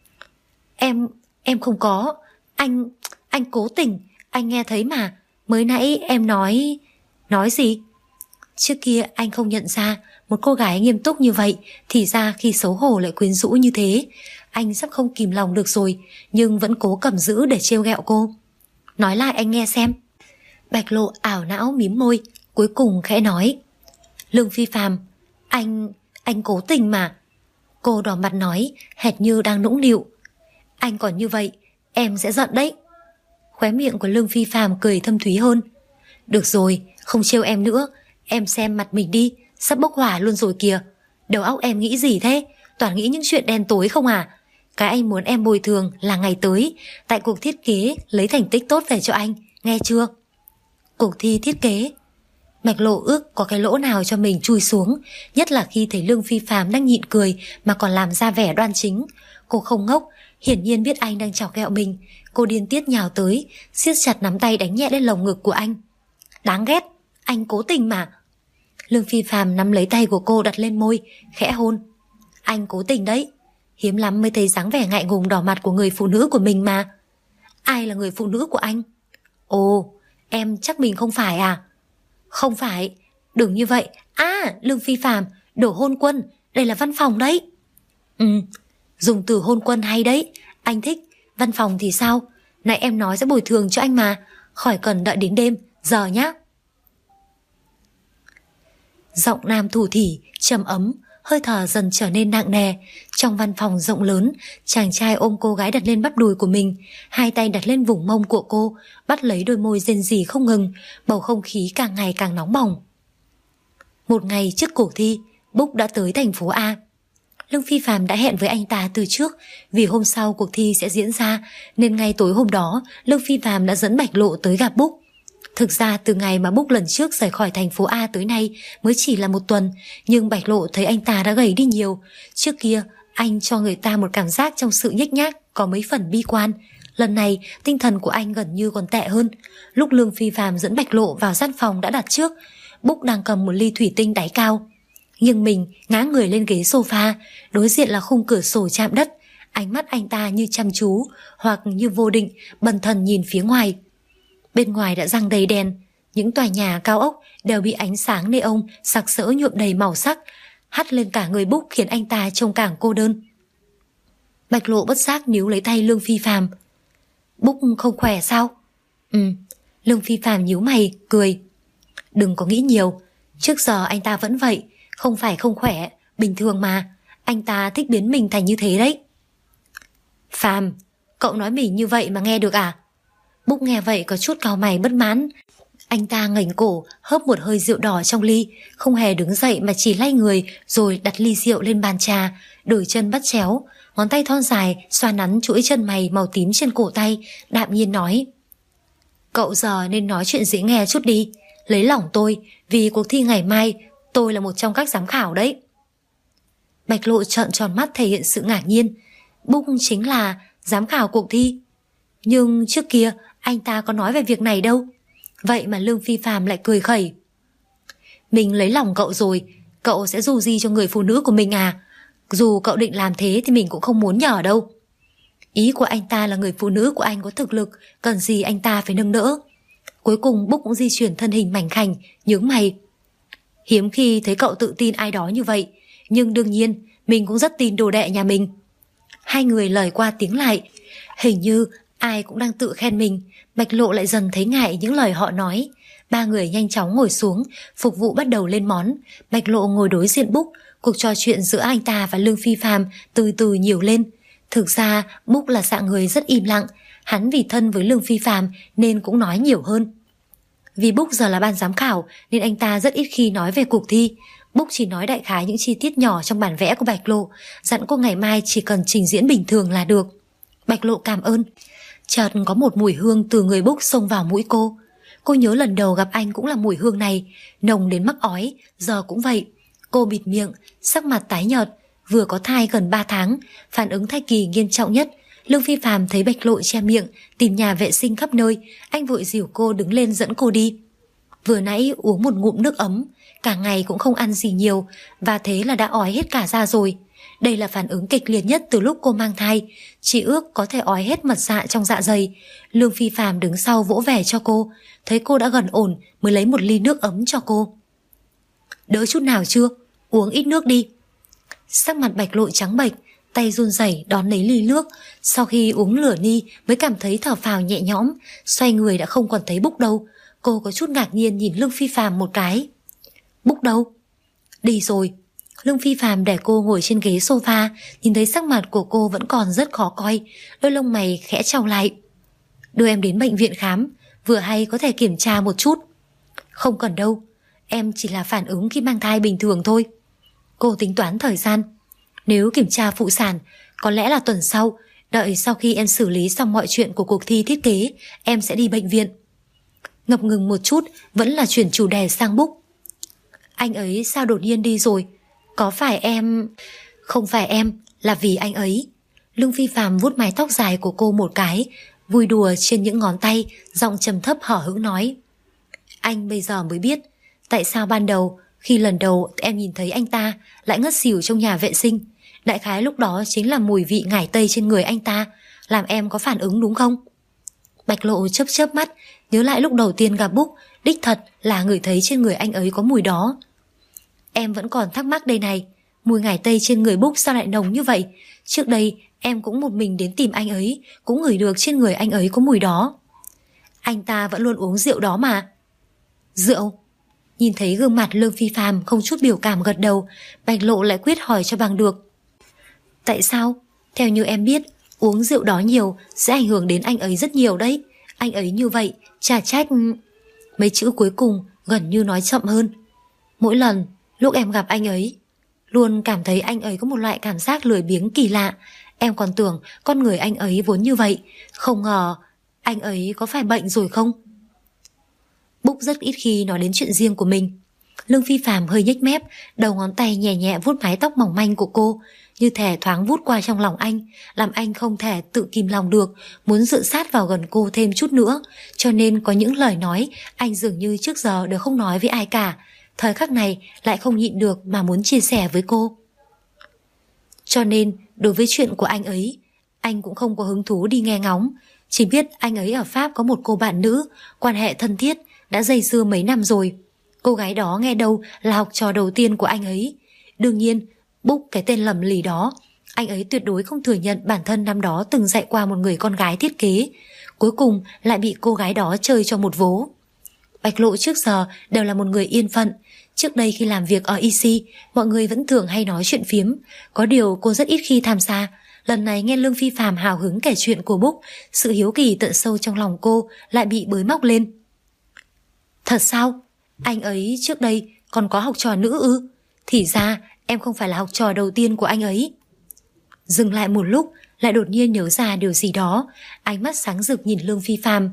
Em không có. Anh cố tình. Anh nghe thấy mà. Mới nãy em nói... Nói gì? Trước kia anh không nhận ra một cô gái nghiêm túc như vậy, thì ra khi xấu hổ lại quyến rũ như thế. Anh sắp không kìm lòng được rồi, nhưng vẫn cố cầm giữ để trêu ghẹo cô. Nói lại anh nghe xem. Bạch Lộ ảo não mím môi, cuối cùng khẽ nói: Lương Phi Phạm, anh cố tình mà. Cô đỏ mặt nói, hệt như đang nũng nịu. Anh còn như vậy, em sẽ giận đấy. Khóe miệng của Lương Phi Phạm cười thâm thúy hơn. Được rồi, không trêu em nữa. Em xem mặt mình đi, sắp bốc hỏa luôn rồi kìa. Đầu óc em nghĩ gì thế? Toàn nghĩ những chuyện đen tối không à? Cái anh muốn em bồi thường là ngày tới, tại cuộc thiết kế lấy thành tích tốt về cho anh, nghe chưa? Cuộc thi thiết kế. Bạch Lộ ước có cái lỗ nào cho mình chui xuống, nhất là khi thấy Lương Phi Phạm đang nhịn cười mà còn làm ra vẻ đoan chính. Cô không ngốc, hiển nhiên biết anh đang chọc ghẹo mình. Cô điên tiết nhào tới, siết chặt nắm tay đánh nhẹ lên lồng ngực của anh. Đáng ghét, anh cố tình mà. Lương Phi Phạm nắm lấy tay của cô đặt lên môi, khẽ hôn. Anh cố tình đấy. Hiếm lắm mới thấy dáng vẻ ngại ngùng đỏ mặt của người phụ nữ của mình mà. Ai là người phụ nữ của anh? Ồ, em chắc mình không phải à? Không phải, đừng như vậy. À, Lương Phi Phạm, đổ hôn quân, đây là văn phòng đấy. Dùng từ hôn quân hay đấy, anh thích. Văn phòng thì sao? Nãy em nói sẽ bồi thường cho anh mà, khỏi cần đợi đến đêm, giờ nhá. Giọng nam thủ thỉ, trầm ấm, hơi thở dần trở nên nặng nề. Trong văn phòng rộng lớn, chàng trai ôm cô gái đặt lên bắp đùi của mình, hai tay đặt lên vùng mông của cô, bắt lấy đôi môi rên rỉ không ngừng. Bầu không khí càng ngày càng nóng bỏng. Một ngày trước cuộc thi, Búc đã tới thành phố A. Lương Phi Phạm đã hẹn với anh ta từ trước, vì hôm sau cuộc thi sẽ diễn ra, nên ngay tối hôm đó Lương Phi Phạm đã dẫn Bạch Lộ tới gặp Búc. Thực ra từ ngày mà Búc lần trước rời khỏi thành phố A tới nay mới chỉ là 1 tuần, nhưng Bạch Lộ thấy anh ta đã gầy đi nhiều. Trước kia anh cho người ta một cảm giác trong sự nhếch nhác có mấy phần bi quan. Lần này tinh thần của anh gần như còn tệ hơn. Lúc Lương Phi Phạm dẫn Bạch Lộ vào gian phòng đã đặt trước, Búc đang cầm một ly thủy tinh đáy cao, nhưng mình ngã người lên ghế sofa, đối diện là khung cửa sổ chạm đất. Ánh mắt anh ta như chăm chú hoặc như vô định, bần thần nhìn phía ngoài. Bên ngoài đã răng đầy đèn, những tòa nhà cao ốc đều bị ánh sáng neon sặc sỡ nhuộm đầy màu sắc, hắt lên cả người Búc khiến anh ta trông càng cô đơn. Bạch Lộ bất giác níu lấy tay Lương Phi Phạm. Búc không khỏe sao? Lương Phi Phạm nhíu mày, cười. Đừng có nghĩ nhiều, trước giờ anh ta vẫn vậy, không phải không khỏe, bình thường mà. Anh ta thích biến mình thành như thế đấy. Phạm, cậu nói mình như vậy mà nghe được à? Búc nghe vậy có chút cau mày bất mãn. Anh ta ngẩng cổ hớp một hơi rượu đỏ trong ly, không hề đứng dậy mà chỉ lay người rồi đặt ly rượu lên bàn trà, đổi chân bắt chéo, ngón tay thon dài xoa nắn chuỗi chân mày màu tím trên cổ tay, đạm nhiên nói: Cậu giờ nên nói chuyện dễ nghe chút đi, lấy lòng tôi, vì cuộc thi ngày mai tôi là một trong các giám khảo đấy. Bạch Lộ trợn tròn mắt thể hiện sự ngạc nhiên. Búc chính là giám khảo cuộc thi? Nhưng trước kia anh ta có nói về việc này đâu. Vậy mà Lương Phi Phạm lại cười khẩy. Mình lấy lòng cậu rồi, cậu sẽ du di cho người phụ nữ của mình à? Dù cậu định làm thế thì mình cũng không muốn nhờ đâu. Ý của anh ta là người phụ nữ của anh có thực lực, cần gì anh ta phải nâng đỡ. Cuối cùng Búc cũng di chuyển thân hình mảnh khảnh, nhướng mày. Hiếm khi thấy cậu tự tin ai đó như vậy, nhưng đương nhiên mình cũng rất tin đồ đệ nhà mình. Hai người lời qua tiếng lại, hình như ai cũng đang tự khen mình. Bạch Lộ lại dần thấy ngại những lời họ nói. Ba người nhanh chóng ngồi xuống, phục vụ bắt đầu lên món. Bạch Lộ ngồi đối diện Búc, cuộc trò chuyện giữa anh ta và Lương Phi Phạm từ từ nhiều lên. Thực ra Búc là dạng người rất im lặng, hắn vì thân với Lương Phi Phạm nên cũng nói nhiều hơn. Vì Búc giờ là ban giám khảo nên anh ta rất ít khi nói về cuộc thi. Búc chỉ nói đại khái những chi tiết nhỏ trong bản vẽ của Bạch Lộ, dặn cô ngày mai chỉ cần trình diễn bình thường là được. Bạch Lộ cảm ơn. Chợt có một mùi hương từ người Búc xông vào mũi cô. Cô nhớ lần đầu gặp anh cũng là mùi hương này, nồng đến mắc ói, giờ cũng vậy. Cô bịt miệng, sắc mặt tái nhợt, vừa có thai gần 3 tháng, phản ứng thai kỳ nghiêm trọng nhất. Lương Phi Phạm thấy Bạch Lộ che miệng, tìm nhà vệ sinh khắp nơi, anh vội dìu cô đứng lên dẫn cô đi. Vừa nãy uống một ngụm nước ấm, cả ngày cũng không ăn gì nhiều, và thế là đã ói hết cả ra rồi. Đây là phản ứng kịch liệt nhất từ lúc cô mang thai, chỉ ước có thể ói hết mật dạ trong dạ dày. Lương Phi Phạm đứng sau vỗ về cho cô, thấy cô đã gần ổn mới lấy một ly nước ấm cho cô. Đỡ chút nào chưa? Uống ít nước đi. Sắc mặt Bạch Lộ trắng bệch, tay run rẩy đón lấy ly nước. Sau khi uống nửa ly mới cảm thấy thở phào nhẹ nhõm, xoay người đã không còn thấy Búc đâu. Cô có chút ngạc nhiên nhìn Lương Phi Phạm một cái. Búc đâu? Đi rồi. Lương Phi Phạm để cô ngồi trên ghế sofa, nhìn thấy sắc mặt của cô vẫn còn rất khó coi, đôi lông mày khẽ chau lại. Đưa em đến bệnh viện khám, vừa hay có thể kiểm tra một chút. Không cần đâu, em chỉ là phản ứng khi mang thai bình thường thôi. Cô tính toán thời gian. Nếu kiểm tra phụ sản, có lẽ là tuần sau, đợi sau khi em xử lý xong mọi chuyện của cuộc thi thiết kế, em sẽ đi bệnh viện. Ngập ngừng một chút, vẫn là chuyển chủ đề sang Búc. Anh ấy sao đột nhiên đi rồi? Có phải em... Không phải em, là vì anh ấy. Lương Phi Phạm vuốt mái tóc dài của cô một cái, vui đùa trên những ngón tay, giọng trầm thấp hở hững nói. Anh bây giờ mới biết tại sao ban đầu khi lần đầu em nhìn thấy anh ta lại ngất xỉu trong nhà vệ sinh. Đại khái lúc đó chính là mùi vị ngải tây trên người anh ta làm em có phản ứng đúng không? Bạch Lộ chớp chớp mắt, nhớ lại lúc đầu tiên gặp Búc, đích thật là ngửi thấy trên người anh ấy có mùi đó. Em vẫn còn thắc mắc đây này, mùi ngải tây trên người Búc sao lại nồng như vậy? Trước đây em cũng một mình đến tìm anh ấy, cũng ngửi được trên người anh ấy có mùi đó. Anh ta vẫn luôn uống rượu đó mà. Rượu? Nhìn thấy gương mặt Lương Phi Phạm không chút biểu cảm gật đầu, Bạch Lộ lại quyết hỏi cho bằng được. Tại sao? Theo như em biết, uống rượu đó nhiều sẽ ảnh hưởng đến anh ấy rất nhiều đấy. Anh ấy như vậy, chả trách... Mấy chữ cuối cùng gần như nói chậm hơn. Mỗi lần lúc em gặp anh ấy, luôn cảm thấy anh ấy có một loại cảm giác lười biếng kỳ lạ. Em còn tưởng con người anh ấy vốn như vậy, không ngờ anh ấy có phải bệnh rồi không? Búc rất ít khi nói đến chuyện riêng của mình. Lương Phi Phạm hơi nhếch mép, đầu ngón tay nhẹ nhẹ vuốt mái tóc mỏng manh của cô, như thể thoáng vút qua trong lòng anh, làm anh không thể tự kìm lòng được, muốn dựa sát vào gần cô thêm chút nữa. Cho nên có những lời nói anh dường như trước giờ đều không nói với ai cả, thời khắc này lại không nhịn được mà muốn chia sẻ với cô. Cho nên đối với chuyện của anh ấy, anh cũng không có hứng thú đi nghe ngóng. Chỉ biết anh ấy ở Pháp có một cô bạn nữ, quan hệ thân thiết, đã dây dưa mấy năm rồi. Cô gái đó nghe đâu là học trò đầu tiên của anh ấy. Đương nhiên, Búc cái tên lầm lì đó, anh ấy tuyệt đối không thừa nhận bản thân năm đó từng dạy qua một người con gái thiết kế. Cuối cùng lại bị cô gái đó chơi cho một vố. Bạch Lộ trước giờ đều là một người yên phận. Trước đây khi làm việc ở EC, mọi người vẫn thường hay nói chuyện phiếm. Có điều cô rất ít khi tham gia. Lần này nghe Lương Phi Phạm hào hứng kể chuyện của Búc, sự hiếu kỳ tận sâu trong lòng cô lại bị bới móc lên. Thật sao? Anh ấy trước đây còn có học trò nữ ư? Thì ra em không phải là học trò đầu tiên của anh ấy. Dừng lại một lúc, lại đột nhiên nhớ ra điều gì đó, ánh mắt sáng rực nhìn Lương Phi Phạm.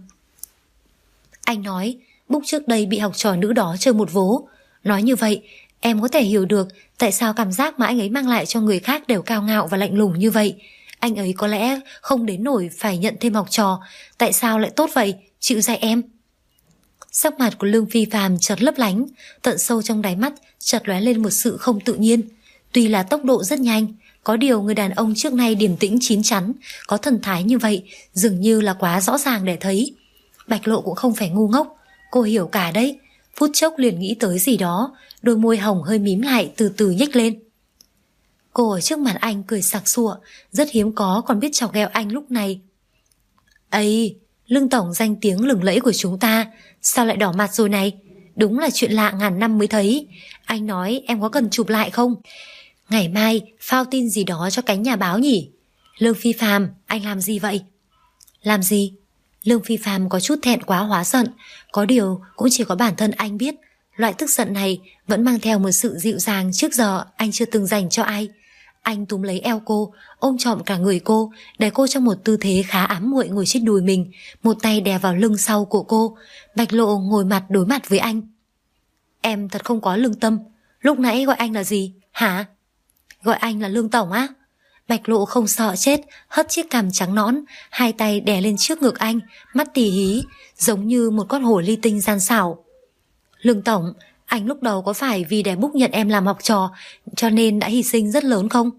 Anh nói Búc trước đây bị học trò nữ đó chơi một vố. Nói như vậy em có thể hiểu được tại sao cảm giác mà anh ấy mang lại cho người khác đều cao ngạo và lạnh lùng như vậy. Anh ấy có lẽ không đến nổi phải nhận thêm học trò. Tại sao lại tốt vậy, chịu dạy em. Sắc mặt của Lương Phi Phạm chợt lấp lánh, tận sâu trong đáy mắt chợt lóe lên một sự không tự nhiên. Tuy là tốc độ rất nhanh, có điều người đàn ông trước nay điềm tĩnh chín chắn, có thần thái như vậy dường như là quá rõ ràng để thấy. Bạch Lộ cũng không phải ngu ngốc, cô hiểu cả đấy. Phút chốc liền nghĩ tới gì đó, đôi môi hồng hơi mím lại từ từ nhếch lên. Cô ở trước mặt anh cười sặc sụa, rất hiếm có còn biết chọc ghẹo anh lúc này. Ây, Lương tổng danh tiếng lừng lẫy của chúng ta, sao lại đỏ mặt rồi này? Đúng là chuyện lạ ngàn năm mới thấy. Anh nói em có cần chụp lại không? Ngày mai phao tin gì đó cho cánh nhà báo nhỉ? Lương Phi Phạm, anh làm gì vậy? Làm gì? Lương Phi Phạm có chút thẹn quá hóa giận. Có điều cũng chỉ có bản thân anh biết, loại tức giận này vẫn mang theo một sự dịu dàng trước giờ anh chưa từng dành cho ai. Anh túm lấy eo cô, ôm trọn cả người cô, để cô trong một tư thế khá ám muội ngồi trên đùi mình, một tay đè vào lưng sau của cô. Bạch Lộ ngồi mặt đối mặt với anh. Em thật không có lương tâm. Lúc nãy gọi anh là gì, hả? Gọi anh là Lương tổng á? Bạch Lộ không sợ chết, hất chiếc cằm trắng nõn, hai tay đè lên trước ngực anh, mắt tỉ hí, giống như một con hổ ly tinh gian xảo. Lương tổng, anh lúc đầu có phải vì để Búc nhận em làm học trò cho nên đã hy sinh rất lớn không?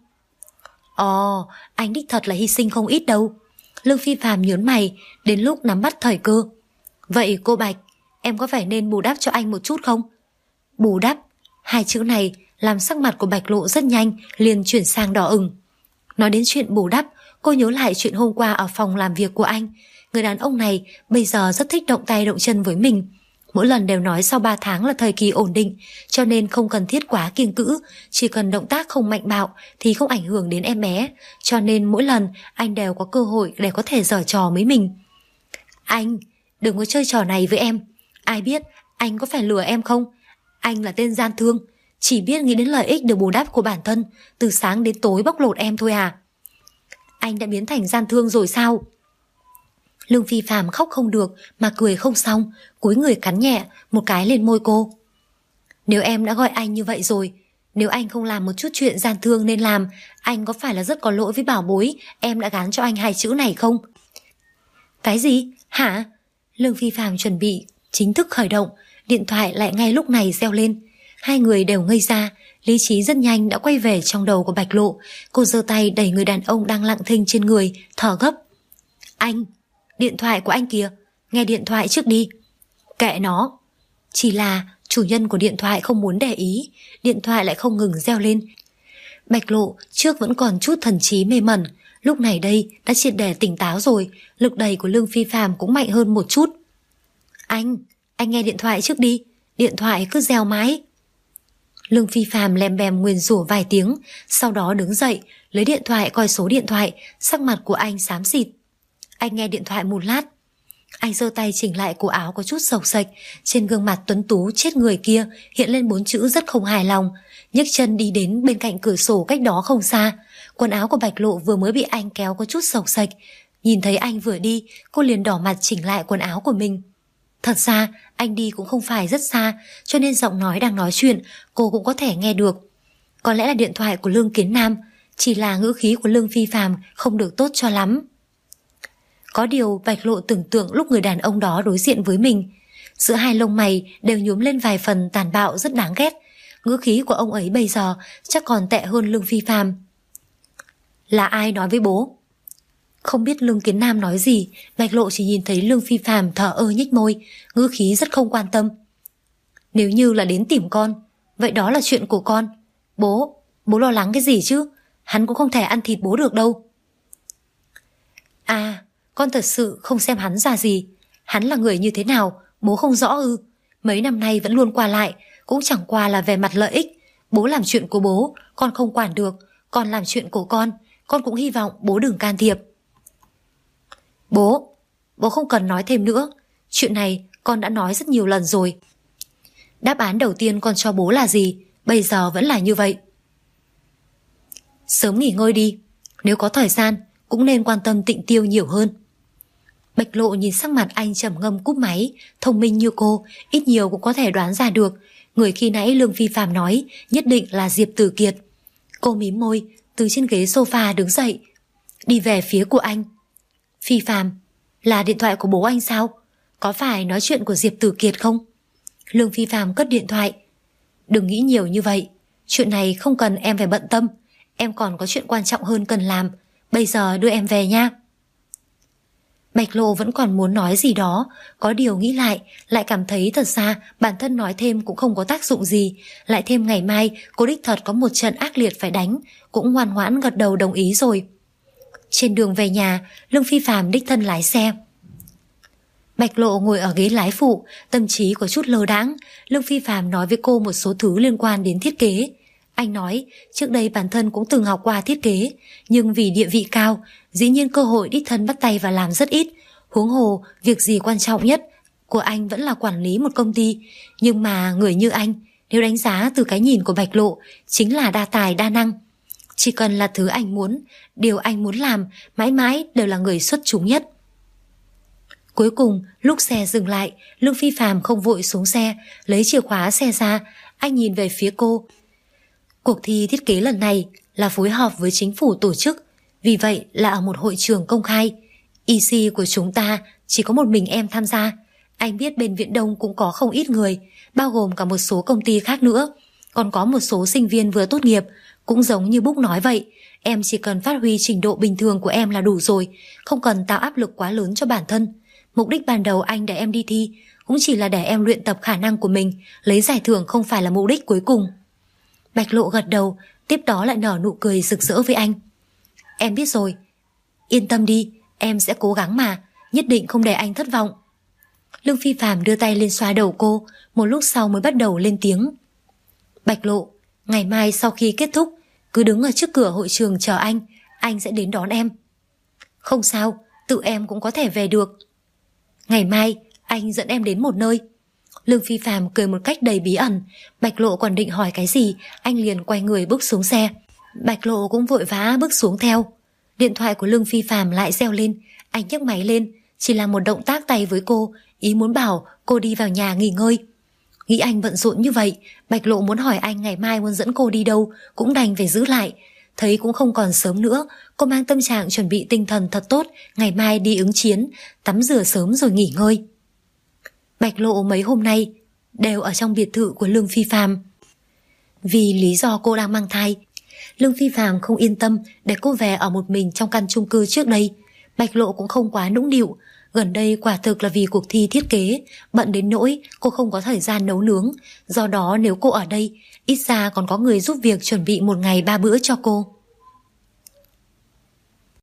Ồ, anh đích thật là hy sinh không ít đâu. Lương Phi Phạm nhớn mày, đến lúc nắm bắt thời cơ. Vậy cô Bạch, em có phải nên bù đắp cho anh một chút không? Bù đắp, hai chữ này làm sắc mặt của Bạch Lộ rất nhanh liền chuyển sang đỏ ửng. Nói đến chuyện bù đắp, cô nhớ lại chuyện hôm qua ở phòng làm việc của anh. Người đàn ông này bây giờ rất thích động tay động chân với mình. Mỗi lần đều nói sau 3 tháng là thời kỳ ổn định, cho nên không cần thiết quá kiêng cữ, chỉ cần động tác không mạnh bạo thì không ảnh hưởng đến em bé. Cho nên mỗi lần anh đều có cơ hội để có thể giở trò với mình. Anh, đừng có chơi trò này với em. Ai biết anh có phải lừa em không? Anh là tên gian thương, chỉ biết nghĩ đến lợi ích được bù đắp của bản thân, từ sáng đến tối bóc lột em thôi à? Anh đã biến thành gian thương rồi sao? Lương Phi Phạm khóc không được mà cười không xong, cúi người cắn nhẹ một cái lên môi cô. Nếu em đã gọi anh như vậy rồi, nếu anh không làm một chút chuyện gian thương nên làm, anh có phải là rất có lỗi với bảo bối em đã gán cho anh hai chữ này không? Cái gì? Hả? Lương Phi Phạm chuẩn bị chính thức khởi động, điện thoại lại ngay lúc này reo lên. Hai người đều ngây ra, lý trí rất nhanh đã quay về trong đầu của Bạch Lộ. Cô giơ tay đẩy người đàn ông đang lặng thinh trên người, thở gấp. Anh, điện thoại của anh kìa, nghe điện thoại trước đi. Kệ nó. Chỉ là chủ nhân của điện thoại không muốn để ý, điện thoại lại không ngừng reo lên. Bạch Lộ trước vẫn còn chút thần trí mê mẩn, lúc này đây đã triệt để tỉnh táo rồi, lực đẩy của Lương Phi Phạm cũng mạnh hơn một chút. Anh nghe điện thoại trước đi, điện thoại cứ reo mãi. Lương Phi Phạm lèm bèm nguyền rủa vài tiếng, sau đó đứng dậy, lấy điện thoại coi số điện thoại, sắc mặt của anh xám xịt. Anh nghe điện thoại một lát. Anh giơ tay chỉnh lại cổ áo có chút xộc xệch, trên gương mặt tuấn tú chết người kia hiện lên 4 chữ rất không hài lòng, nhấc chân đi đến bên cạnh cửa sổ cách đó không xa. Quần áo của Bạch Lộ vừa mới bị anh kéo có chút xộc xệch, nhìn thấy anh vừa đi, cô liền đỏ mặt chỉnh lại quần áo của mình. Thật ra anh đi cũng không phải rất xa, cho nên giọng nói đang nói chuyện cô cũng có thể nghe được. Có lẽ là điện thoại của Lương Kiến Nam, chỉ là ngữ khí của Lương Phi Phàm không được tốt cho lắm. Có điều Bạch Lộ tưởng tượng lúc người đàn ông đó đối diện với mình, giữa hai lông mày đều nhuốm lên vài phần tàn bạo rất đáng ghét. Ngữ khí của ông ấy bây giờ chắc còn tệ hơn Lương Phi Phàm. Là ai nói với bố? Không biết Lương Kiến Nam nói gì, Bạch Lộ chỉ nhìn thấy Lương Phi Phàm thở ơ nhếch môi, ngữ khí rất không quan tâm. Nếu như là đến tìm con, vậy đó là chuyện của con. Bố lo lắng cái gì chứ? Hắn cũng không thể ăn thịt bố được đâu. À, con thật sự không xem hắn ra gì. Hắn là người như thế nào, bố không rõ ư? Mấy năm nay vẫn luôn qua lại, cũng chẳng qua là về mặt lợi ích. Bố làm chuyện của bố, con không quản được. Con làm chuyện của con cũng hy vọng bố đừng can thiệp. Bố không cần nói thêm nữa. Chuyện này con đã nói rất nhiều lần rồi. Đáp án đầu tiên con cho bố là gì? Bây giờ vẫn là như vậy. Sớm nghỉ ngơi đi. Nếu có thời gian cũng nên quan tâm Tịnh Tiêu nhiều hơn. Bạch Lộ nhìn sắc mặt anh trầm ngâm cúp máy. Thông minh như cô, ít nhiều cũng có thể đoán ra được người khi nãy Lương Phi Phàm nói nhất định là Diệp Tử Kiệt. Cô mím môi, từ trên ghế sofa đứng dậy, đi về phía của anh. Phi Phàm, là điện thoại của bố anh sao? Có phải nói chuyện của Diệp Tử Kiệt không? Lương Phi Phàm cất điện thoại. Đừng nghĩ nhiều như vậy, chuyện này không cần em phải bận tâm. Em còn có chuyện quan trọng hơn cần làm. Bây giờ đưa em về nha. Bạch Lộ vẫn còn muốn nói gì đó, có điều nghĩ lại cảm thấy thật ra bản thân nói thêm cũng không có tác dụng gì. Lại thêm ngày mai cô đích thật có một trận ác liệt phải đánh, cũng ngoan ngoãn gật đầu đồng ý rồi. Trên đường về nhà, Lương Phi Phàm đích thân lái xe. Bạch Lộ ngồi ở ghế lái phụ, tâm trí có chút lơ đãng. Lương Phi Phàm nói với cô một số thứ liên quan đến thiết kế. Anh nói trước đây bản thân cũng từng học qua thiết kế, nhưng vì địa vị cao, dĩ nhiên cơ hội đích thân bắt tay vào làm rất ít. Huống hồ, việc gì quan trọng nhất của anh vẫn là quản lý một công ty. Nhưng mà người như anh, nếu đánh giá từ cái nhìn của Bạch Lộ, chính là đa tài đa năng. Chỉ cần là thứ anh muốn, điều anh muốn làm, mãi mãi đều là người xuất chúng nhất. Cuối cùng, lúc xe dừng lại, Lương Phi Phàm không vội xuống xe, lấy chìa khóa xe ra. Anh nhìn về phía cô. Cuộc thi thiết kế lần này là phối hợp với chính phủ tổ chức, vì vậy là ở một hội trường công khai. EC của chúng ta chỉ có một mình em tham gia. Anh biết bên Viễn Đông cũng có không ít người, bao gồm cả một số công ty khác nữa. Còn có một số sinh viên vừa tốt nghiệp. Cũng giống như Búc nói vậy, em chỉ cần phát huy trình độ bình thường của em là đủ rồi, không cần tạo áp lực quá lớn cho bản thân. Mục đích ban đầu anh để em đi thi cũng chỉ là để em luyện tập khả năng của mình, lấy giải thưởng không phải là mục đích cuối cùng. Bạch Lộ gật đầu, tiếp đó lại nở nụ cười rực rỡ với anh. Em biết rồi, yên tâm đi, em sẽ cố gắng mà, nhất định không để anh thất vọng. Lương Phi Phàm đưa tay lên xoa đầu cô, một lúc sau mới bắt đầu lên tiếng. Bạch Lộ, ngày mai sau khi kết thúc, cứ đứng ở trước cửa hội trường chờ anh sẽ đến đón em. Không sao, tự em cũng có thể về được. Ngày mai, anh dẫn em đến một nơi. Lương Phi Phàm cười một cách đầy bí ẩn. Bạch Lộ còn định hỏi cái gì, anh liền quay người bước xuống xe. Bạch Lộ cũng vội vã bước xuống theo. Điện thoại của Lương Phi Phàm lại reo lên. Anh nhấc máy lên, chỉ là một động tác tay với cô, ý muốn bảo cô đi vào nhà nghỉ ngơi. Nghĩ anh bận rộn như vậy, Bạch Lộ muốn hỏi anh ngày mai muốn dẫn cô đi đâu, cũng đành phải giữ lại. Thấy cũng không còn sớm nữa, cô mang tâm trạng chuẩn bị tinh thần thật tốt, ngày mai đi ứng chiến, tắm rửa sớm rồi nghỉ ngơi. Bạch Lộ mấy hôm nay đều ở trong biệt thự của Lương Phi Phàm. Vì lý do cô đang mang thai, Lương Phi Phàm không yên tâm để cô về ở một mình trong căn chung cư trước đây. Bạch Lộ cũng không quá nũng nịu, gần đây quả thực là vì cuộc thi thiết kế, bận đến nỗi cô không có thời gian nấu nướng. Do đó nếu cô ở đây, ít ra còn có người giúp việc chuẩn bị một ngày 3 bữa cho cô.